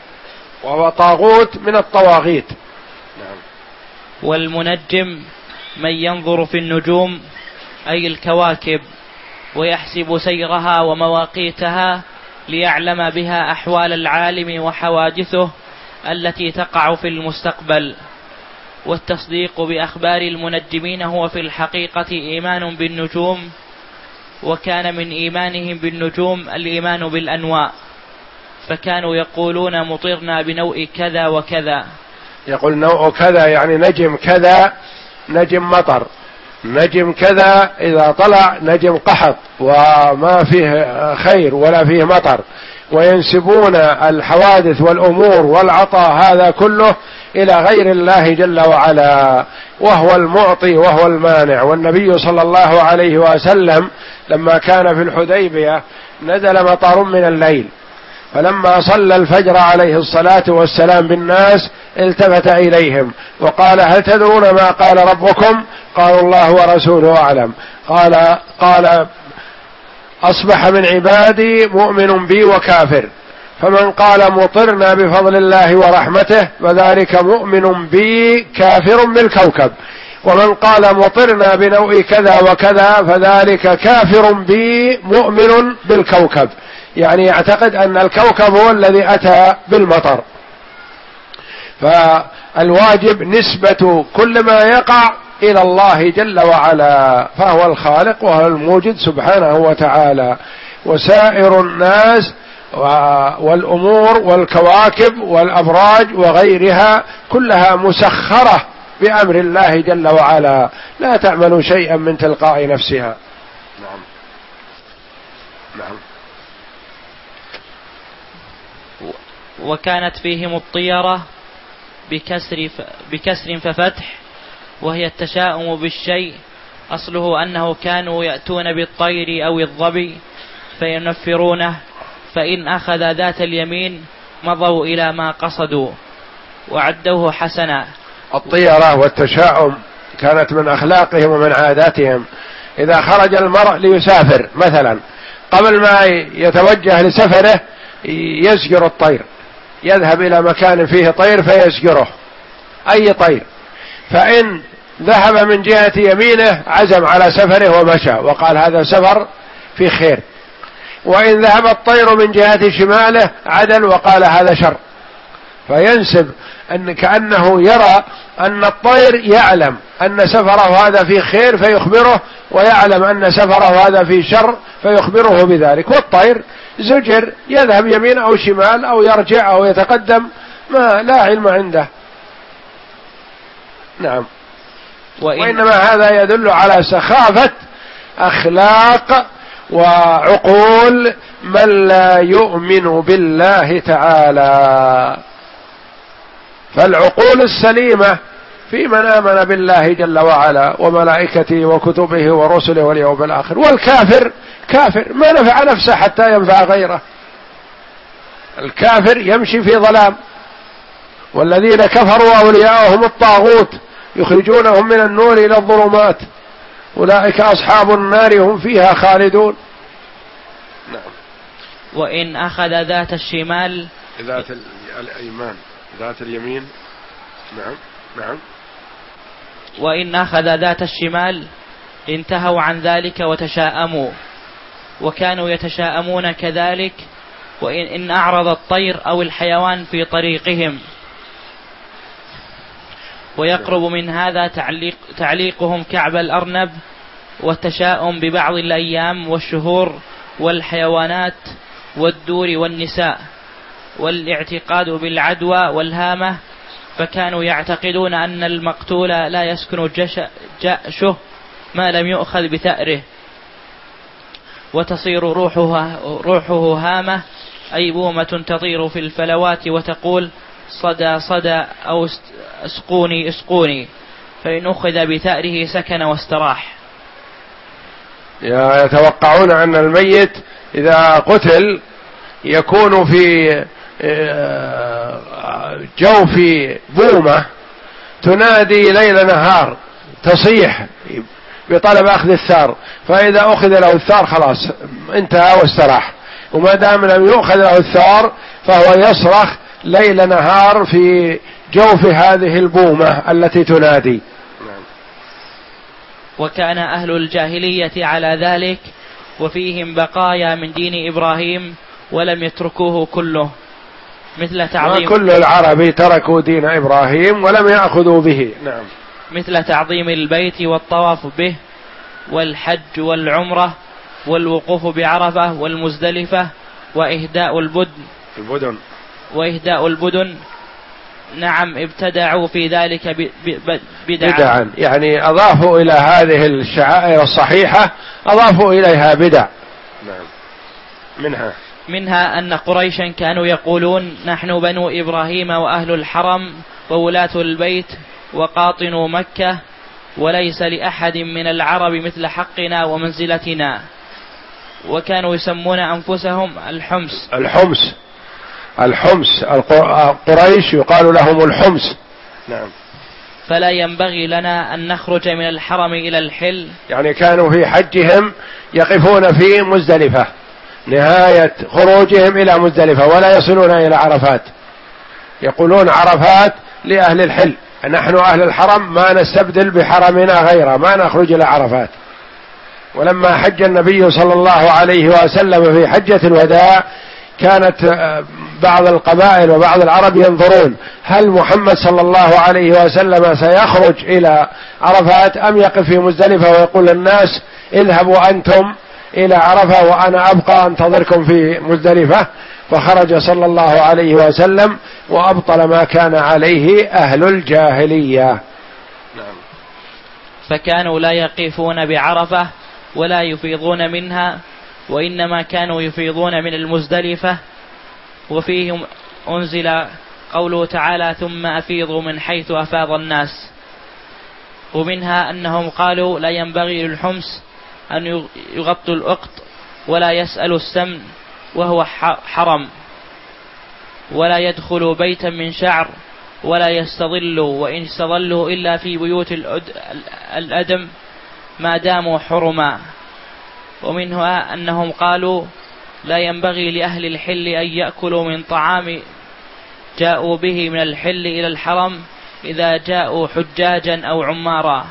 Speaker 1: وهو طاغوت من الطواغيت.
Speaker 2: والمنجم من ينظر في النجوم أي الكواكب ويحسب سيرها ومواقيتها ليعلم بها أحوال العالم وحوادثه التي تقع في المستقبل. والتصديق بأخبار المنجمين هو في الحقيقة إيمان بالنجوم، وكان من إيمانهم بالنجوم الإيمان بالأنواع، فكانوا يقولون مطرنا بنوء كذا وكذا.
Speaker 1: يقول نوء كذا يعني نجم كذا نجم مطر، نجم كذا إذا طلع نجم قحط وما فيه خير ولا فيه مطر، وينسبون الحوادث والأمور والعطاء هذا كله إلى غير الله جل وعلا، وهو المعطي وهو المانع. والنبي صلى الله عليه وسلم لما كان في الحديبية نزل مطر من الليل، فلما صلى الفجر عليه الصلاة والسلام بالناس التفت إليهم وقال هل تدرون ما قال ربكم؟ قالوا الله ورسوله أعلم. قال قال أصبح من عبادي مؤمن بي وكافر، فمن قال مطرنا بفضل الله ورحمته فذلك مؤمن بي كافر بالكوكب، ومن قال مطرنا بنوء كذا وكذا فذلك كافر بي مؤمن بالكوكب، يعني يعتقد أن الكوكب هو الذي أتى بالمطر. فالواجب نسبة كل ما يقع إلى الله جل وعلا، فهو الخالق وهو الموجد سبحانه وتعالى. وسائر الناس والأمور والكواكب والأبراج وغيرها كلها مسخرة بأمر الله جل وعلا، لا تعمل شيئا من تلقاء نفسها. نعم نعم.
Speaker 2: وكانت فيهم الطيرة بكسر, بكسر ففتح، وهي التشاؤم بالشيء، أصله أنه كانوا يأتون بالطير أو الظبي فينفرونه، فإن أخذ ذات اليمين مضوا إلى ما قصدوا وعدوه حسنا.
Speaker 1: الطيرة والتشاؤم كانت من أخلاقهم ومن عاداتهم. إذا خرج المرء ليسافر مثلا قبل ما يتوجه لسفره يسجر الطير، يذهب إلى مكان فيه طير فيسجره أي طير، فإن ذهب من جهة يمينه عزم على سفره ومشى وقال هذا سفر في خير، وإن ذهب الطير من جهة شماله عدل وقال هذا شر، فينسب أن كأنه يرى أن الطير يعلم أن سفره هذا في خير فيخبره، ويعلم أن سفره هذا في شر فيخبره بذلك. والطير زجر يذهب يمين أو شمال أو يرجع أو يتقدم، ما لا علم عنده. نعم. وإن وإنما هذا يدل على سخافة أخلاق وعقول من لا يؤمن بالله تعالى. فالعقول السليمة في من آمن بالله جل وعلا وملائكته وكتبه ورسله واليوم الآخر. والكافر كافر ما نفع نفسه حتى ينفع غيره، الكافر يمشي في ظلام، والذين كفروا أولياءهم الطاغوت يخرجونهم من النور إلى الظلمات، أولئك أصحاب النار هم فيها خالدون. نعم.
Speaker 2: وإن أخذ ذات الشمال
Speaker 1: ذات الأيمان ذات اليمين. نعم نعم.
Speaker 2: وإن أخذ ذات الشمال انتهوا عن ذلك وتشاءموا، وكانوا يتشاءمون كذلك. وإن إن أعرض الطير أو الحيوان في طريقهم. ويقرب من هذا تعليق تعليقهم كعب الأرنب والتشاؤم ببعض الأيام والشهور والحيوانات والدور والنساء، والاعتقاد بالعدوى والهامة، فكانوا يعتقدون أن المقتول لا يسكن جأشه ما لم يؤخذ بثأره، وتصير روحه, روحه هامة أي بومة تطير في الفلوات وتقول صدى صدى أو اسقوني اسقوني، فإن أخذ بثأره سكن واستراح.
Speaker 1: يتوقعون أن الميت إذا قتل يكون في جوف بومة تنادي ليل نهار تصيح بطلب أخذ الثار، فإذا أخذ له الثار خلاص انتهى واستراح، وما دام لم يؤخذ له الثار فهو يصرخ ليل نهار في جوف هذه البومة التي تنادي.
Speaker 2: وكان أهل الجاهلية على ذلك، وفيهم بقايا من دين إبراهيم ولم يتركوه كله، مثل تعظيم
Speaker 1: كل العرب تركوا دين إبراهيم ولم يأخذوا به. نعم.
Speaker 2: مثل تعظيم البيت والطواف به والحج والعمرة والوقوف بعرفة والمزدلفة وإهداء البدن
Speaker 1: البدن
Speaker 2: وإهداء البدن نعم ابتدعوا في ذلك بدعا.
Speaker 1: بدعا يعني أضافوا إلى هذه الشعائر الصحيحة أضافوا إليها بدع. نعم. منها
Speaker 2: منها أن قريشا كانوا يقولون نحن بنو إبراهيم وأهل الحرم وولاة البيت وقاطنوا مكة، وليس لأحد من العرب مثل حقنا ومنزلتنا، وكانوا يسمون أنفسهم الحمس.
Speaker 1: الحمس الحمس قريش يقال لهم الحمس. نعم.
Speaker 2: فلا ينبغي لنا أن نخرج من الحرم إلى الحل،
Speaker 1: يعني كانوا في حجهم يقفون في مزدلفة نهاية خروجهم إلى مزدلفة ولا يصلون إلى عرفات، يقولون عرفات لأهل الحل، نحن أهل الحرم ما نستبدل بحرمنا غيره، ما نخرج إلى عرفات. ولما حج النبي صلى الله عليه وسلم في حجة الوداع كانت بعض القبائل وبعض العرب ينظرون هل محمد صلى الله عليه وسلم سيخرج إلى عرفات أم يقف في مزدلفة ويقول للناس اذهبوا أنتم إلى عرفة وأنا أبقى أنتظركم في مزدلفة، فخرج صلى الله عليه وسلم وأبطل ما كان عليه أهل الجاهلية. نعم.
Speaker 2: فكانوا لا يقفون بعرفة ولا يفيضون منها، وإنما كانوا يفيضون من المزدلفة، وفيهم أنزل قوله تعالى ثم أفيضوا من حيث أفاض الناس. ومنها أنهم قالوا لا ينبغي للحمس أن يغطوا الأقط ولا يسألوا السمن وهو حرم، ولا يدخلوا بيتا من شعر ولا يستظلوا، وإن استظلوا إلا في بيوت الأدم ما داموا حرما. ومنها أنهم قالوا لا ينبغي لأهل الحل أن يأكلوا من طعام جاءوا به من الحل إلى الحرم إذا جاءوا حجاجا أو عمارا.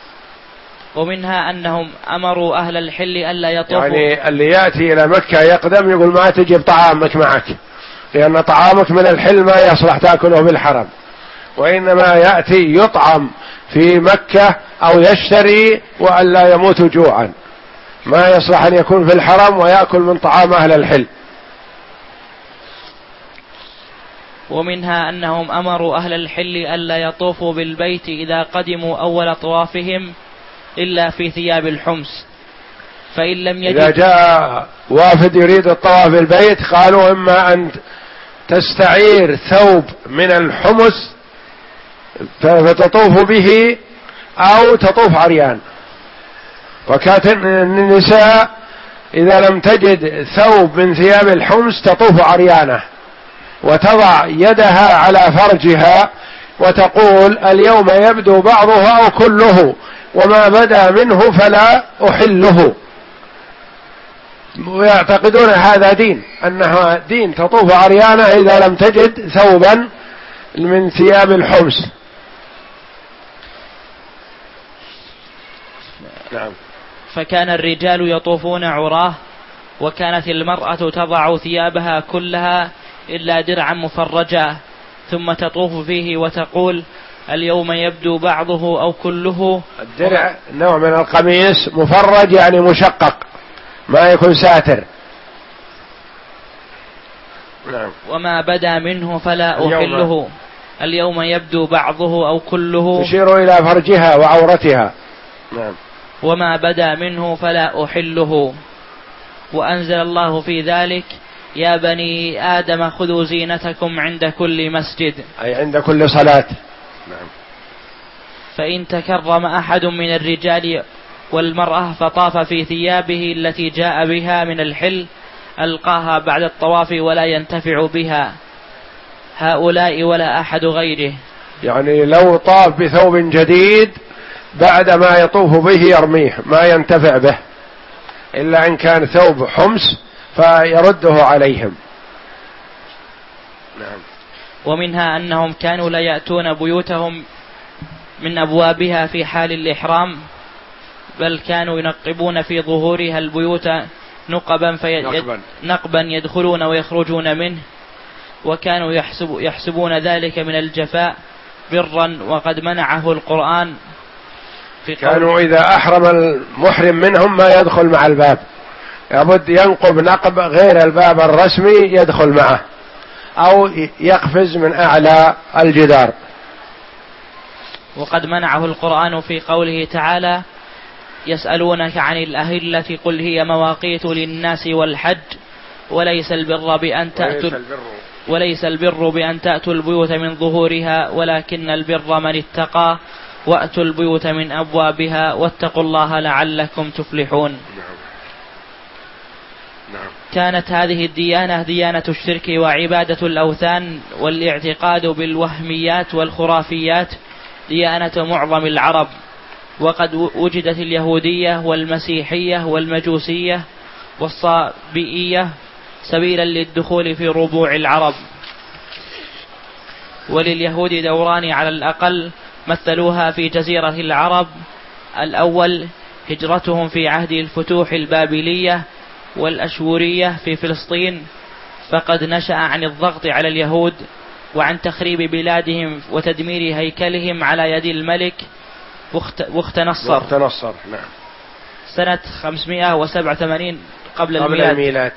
Speaker 2: ومنها أنهم أمروا أهل الحل ألا يطوفوا،
Speaker 1: يعني اللي يأتي إلى مكة يقدم يقول ما تجيب طعامك معك، لأن طعامك من الحل ما يصلح تأكله بالحرم، وإنما يأتي يطعم في مكة أو يشتري وألا يموت جوعا، ما يصلح أن يكون في الحرم ويأكل من طعام أهل الحل.
Speaker 2: ومنها أنهم أمروا أهل الحل ألا يطوفوا بالبيت إذا قدموا أول طوافهم إلا في ثياب الحمس، فإن لم يجد.
Speaker 1: إذا جاء وافد يريد الطواف بالبيت قالوا إما أن تستعير ثوب من الحمس فتطوف به أو تطوف عريان. وكانت النساء إذا لم تجد ثوب من ثياب الحمس تطوف عريانة وتضع يدها على فرجها وتقول اليوم يبدو بعضه أو كله وما بدا منه فلا أحله، ويعتقدون هذا دين، أنها دين تطوف عريانة إذا لم تجد ثوبا من ثياب الحمس. نعم.
Speaker 2: فكان الرجال يطوفون عراه، وكانت المرأة تضع ثيابها كلها إلا درعا مفرجا ثم تطوف فيه وتقول اليوم يبدو بعضه أو كله.
Speaker 1: الدرع نوع من القميص مفرج يعني مشقق ما يكون ساتر. نعم.
Speaker 2: وما بدا منه فلا أحله، اليوم يبدو بعضه أو كله،
Speaker 1: تشير إلى فرجها وعورتها. نعم.
Speaker 2: وما بدا منه فلا أحله. وأنزل الله في ذلك يا بني آدم خذوا زينتكم عند كل مسجد،
Speaker 1: أي عند كل صلاة. نعم.
Speaker 2: فإن تكرم أحد من الرجال والمرأة فطاف في ثيابه التي جاء بها من الحل ألقاها بعد الطواف ولا ينتفع بها هؤلاء ولا أحد غيره.
Speaker 1: يعني لو طاف بثوب جديد بعد ما يطوف به يرميه ما ينتفع به إلا إن كان ثوب حمس فيرده عليهم. نعم.
Speaker 2: ومنها أنهم كانوا لا يأتون بيوتهم من أبوابها في حال الإحرام بل كانوا ينقبون في ظهورها البيوت نقبا, في
Speaker 1: نقبا.
Speaker 2: نقبا يدخلون ويخرجون منه، وكانوا يحسب يحسبون ذلك من الجفاء برا، وقد منعه القرآن في
Speaker 1: كانوا إذا أحرم المحرم منهم ما يدخل مع الباب، لابد ينقب نقب غير الباب الرسمي يدخل معه، أو يقفز من أعلى الجدار.
Speaker 2: وقد منعه القرآن في قوله تعالى: يسألونك عن الأهلة قل هي مواقيت للناس والحج وليس البر بأن تأتوا وليس البر بأن تأتوا البيوت من ظهورها ولكن البر من اتقى وأتوا البيوت من أبوابها واتقوا الله لعلكم تفلحون.
Speaker 1: نعم. نعم.
Speaker 2: كانت هذه الديانة ديانة الشرك وعبادة الأوثان والاعتقاد بالوهميات والخرافيات ديانة معظم العرب، وقد وجدت اليهودية والمسيحية والمجوسية والصابئية سبيلا للدخول في ربوع العرب. ولليهود دوران على الأقل مثلوها في جزيرة العرب: الأول هجرتهم في عهد الفتوح البابلية والأشورية في فلسطين، فقد نشأ عن الضغط على اليهود وعن تخريب بلادهم وتدمير هيكلهم على يد الملك بخت نصر
Speaker 1: نعم.
Speaker 2: سنة خمسمائة وسبعة وثمانين قبل,
Speaker 1: قبل
Speaker 2: الميلاد,
Speaker 1: الميلاد.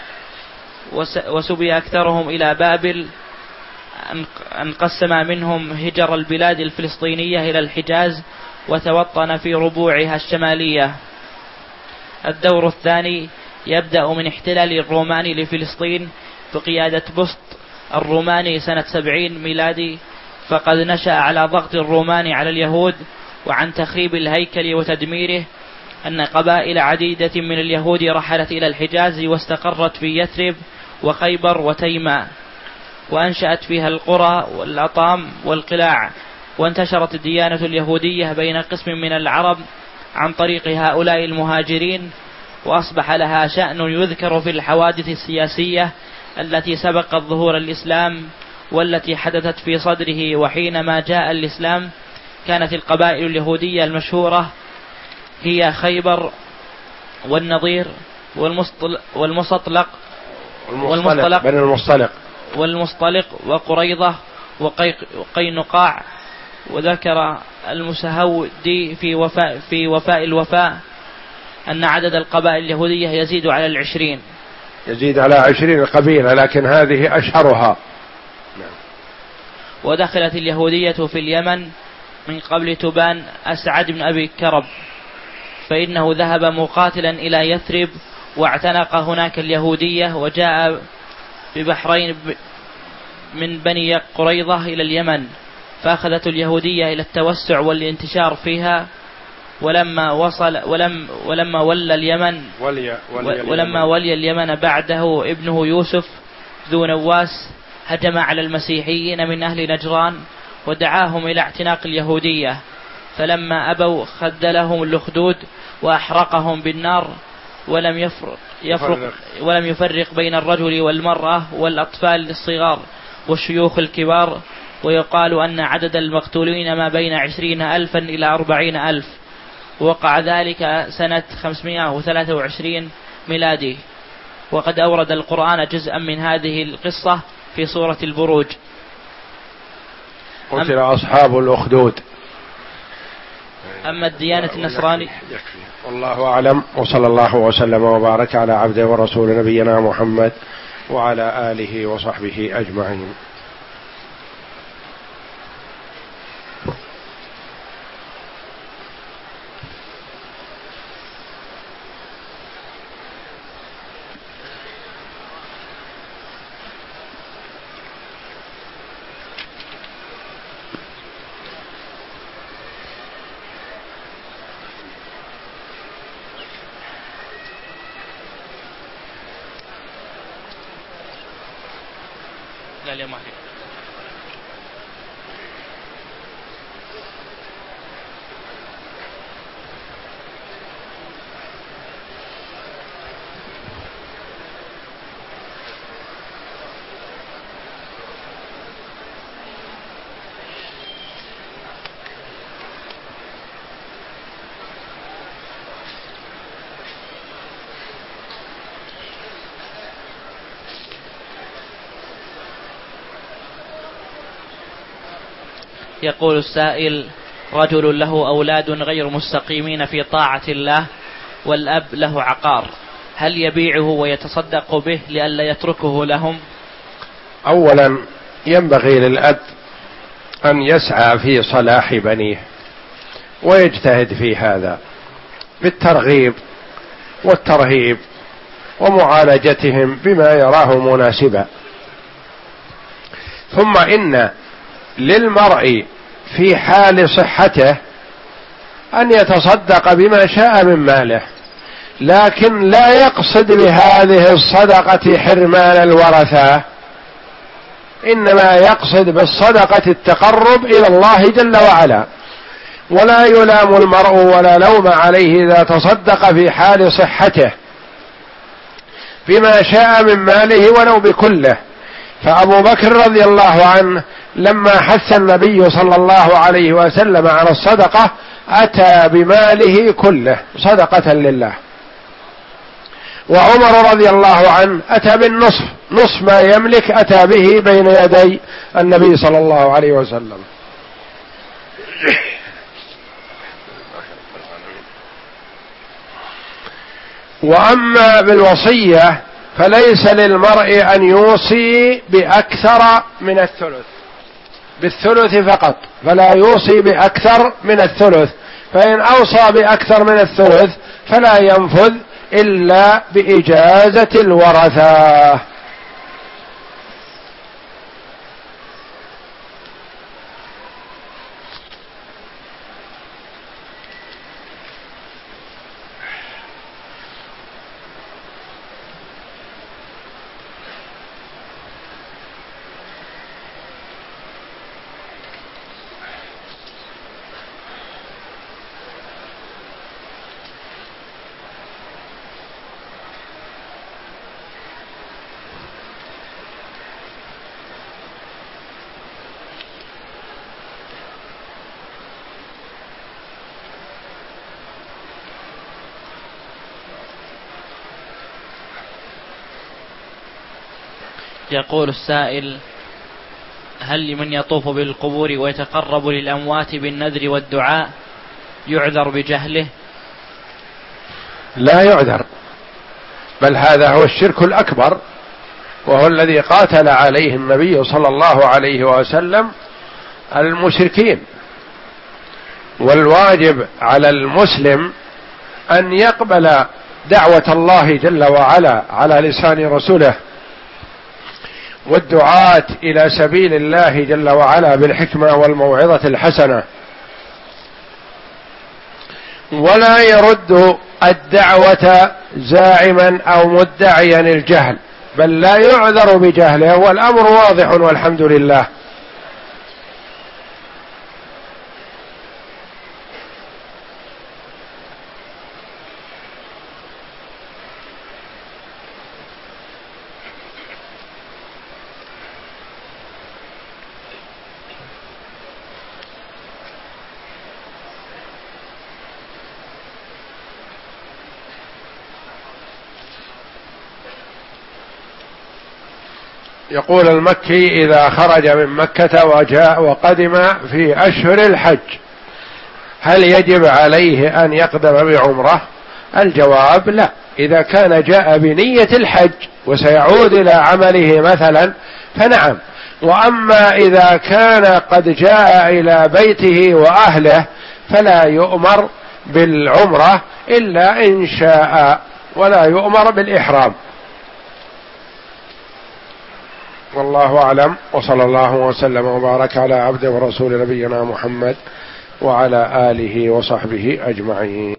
Speaker 2: وسبي أكثرهم إلى بابل، انقسم منهم هجر البلاد الفلسطينية إلى الحجاز وتوطن في ربوعها الشمالية. الدور الثاني يبدأ من احتلال الروماني لفلسطين بقيادة بسط الروماني سنة سبعين ميلادي، فقد نشأ على ضغط الرومان على اليهود وعن تخريب الهيكل وتدميره أن قبائل عديدة من اليهود رحلت إلى الحجاز واستقرت في يثرب وخيبر وتيماء، وأنشأت فيها القرى والأطام والقلاع، وانتشرت الديانة اليهودية بين قسم من العرب عن طريق هؤلاء المهاجرين، وأصبح لها شأن يذكر في الحوادث السياسية التي سبقت ظهور الإسلام والتي حدثت في صدره. وحينما جاء الإسلام كانت القبائل اليهودية المشهورة هي خيبر والنضير والمصطلق
Speaker 1: والمصطلق بن المصطلق
Speaker 2: والمصطلق وقريضة وقينقاع. وذكر المسهودي في وفاء في وفاء الوفاء أن عدد القبائل اليهودية يزيد على العشرين
Speaker 1: يزيد على عشرين قبيلة، لكن هذه أشهرها.
Speaker 2: ودخلت اليهودية في اليمن من قبل تبان أسعد بن أبي كرب، فإنه ذهب مقاتلا إلى يثرب واعتنق هناك اليهودية، وجاء ببحرين من بني قريظة إلى اليمن، فأخذت اليهودية إلى التوسع والانتشار فيها. ولما وصل ولم ولما ولى اليمن
Speaker 1: ولي ولي
Speaker 2: ولما ولي اليمن بعده ابنه يوسف ذو نواس هجم على المسيحيين من أهل نجران ودعاهم إلى اعتناق اليهودية، فلما أبوا خذلهم الأخدود وأحرقهم بالنار، ولم يفرق, يفرق ولم يفرق بين الرجل والمرأة والأطفال الصغار والشيوخ الكبار. ويقال أن عدد المقتولين ما بين عشرين ألفا إلى أربعين ألف، وقع ذلك سنة خمسمائة وثلاثة وعشرين ميلادي. وقد أورد القرآن جزءا من هذه القصة في سورة البروج.
Speaker 1: قتل أصحاب الأخدود.
Speaker 2: أما الديانة النصرانية
Speaker 1: يكفي. والله أعلم، وصلى الله وسلم وبارك على عبده ورسول نبينا محمد وعلى آله وصحبه أجمعين.
Speaker 2: لا لا ما في. يقول السائل: رجل له أولاد غير مستقيمين في طاعة الله والأب له عقار، هل يبيعه ويتصدق به لئلا يتركه لهم؟
Speaker 1: أولا ينبغي للأب أن يسعى في صلاح بنيه ويجتهد في هذا بالترغيب والترهيب ومعالجتهم بما يراه مناسبا. ثم إن للمرء في حال صحته أن يتصدق بما شاء من ماله، لكن لا يقصد بهذه الصدقة حرمان الورثة، إنما يقصد بالصدقة التقرب إلى الله جل وعلا. ولا يلام المرء ولا لوم عليه إذا تصدق في حال صحته بما شاء من ماله ولو بكله. فأبو بكر رضي الله عنه لما حث النبي صلى الله عليه وسلم على الصدقة أتى بماله كله صدقة لله. وعمر رضي الله عنه أتى بالنصف، نصف ما يملك أتى به بين يدي النبي صلى الله عليه وسلم. وأما بالوصية فليس للمرء أن يوصي بأكثر من الثلث، بالثلث فقط، فلا يوصي بأكثر من الثلث، فإن أوصى بأكثر من الثلث فلا ينفذ إلا بإجازة الورثة.
Speaker 2: يقول السائل: هل لمن يطوف بالقبور ويتقرب للأموات بالنذر والدعاء يعذر بجهله؟
Speaker 1: لا يعذر، بل هذا هو الشرك الأكبر، وهو الذي قاتل عليه النبي صلى الله عليه وسلم المشركين. والواجب على المسلم أن يقبل دعوة الله جل وعلا على لسان رسوله والدعاة إلى سبيل الله جل وعلا بالحكمة والموعظة الحسنة، ولا يرد الدعوة زاعما أو مدعيا الجهل، بل لا يعذر بجهله، والأمر واضح والحمد لله. يقول المكي: إذا خرج من مكة وجاء وقدم في أشهر الحج هل يجب عليه أن يقدم بعمرة؟ الجواب: لا، إذا كان جاء بنية الحج وسيعود إلى عمله مثلا فنعم. وأما إذا كان قد جاء إلى بيته وأهله فلا يؤمر بالعمرة إلا إن شاء، ولا يؤمر بالإحرام. والله أعلم، وصلى الله وسلم وبارك على عبده ورسول نبينا محمد وعلى آله وصحبه أجمعين.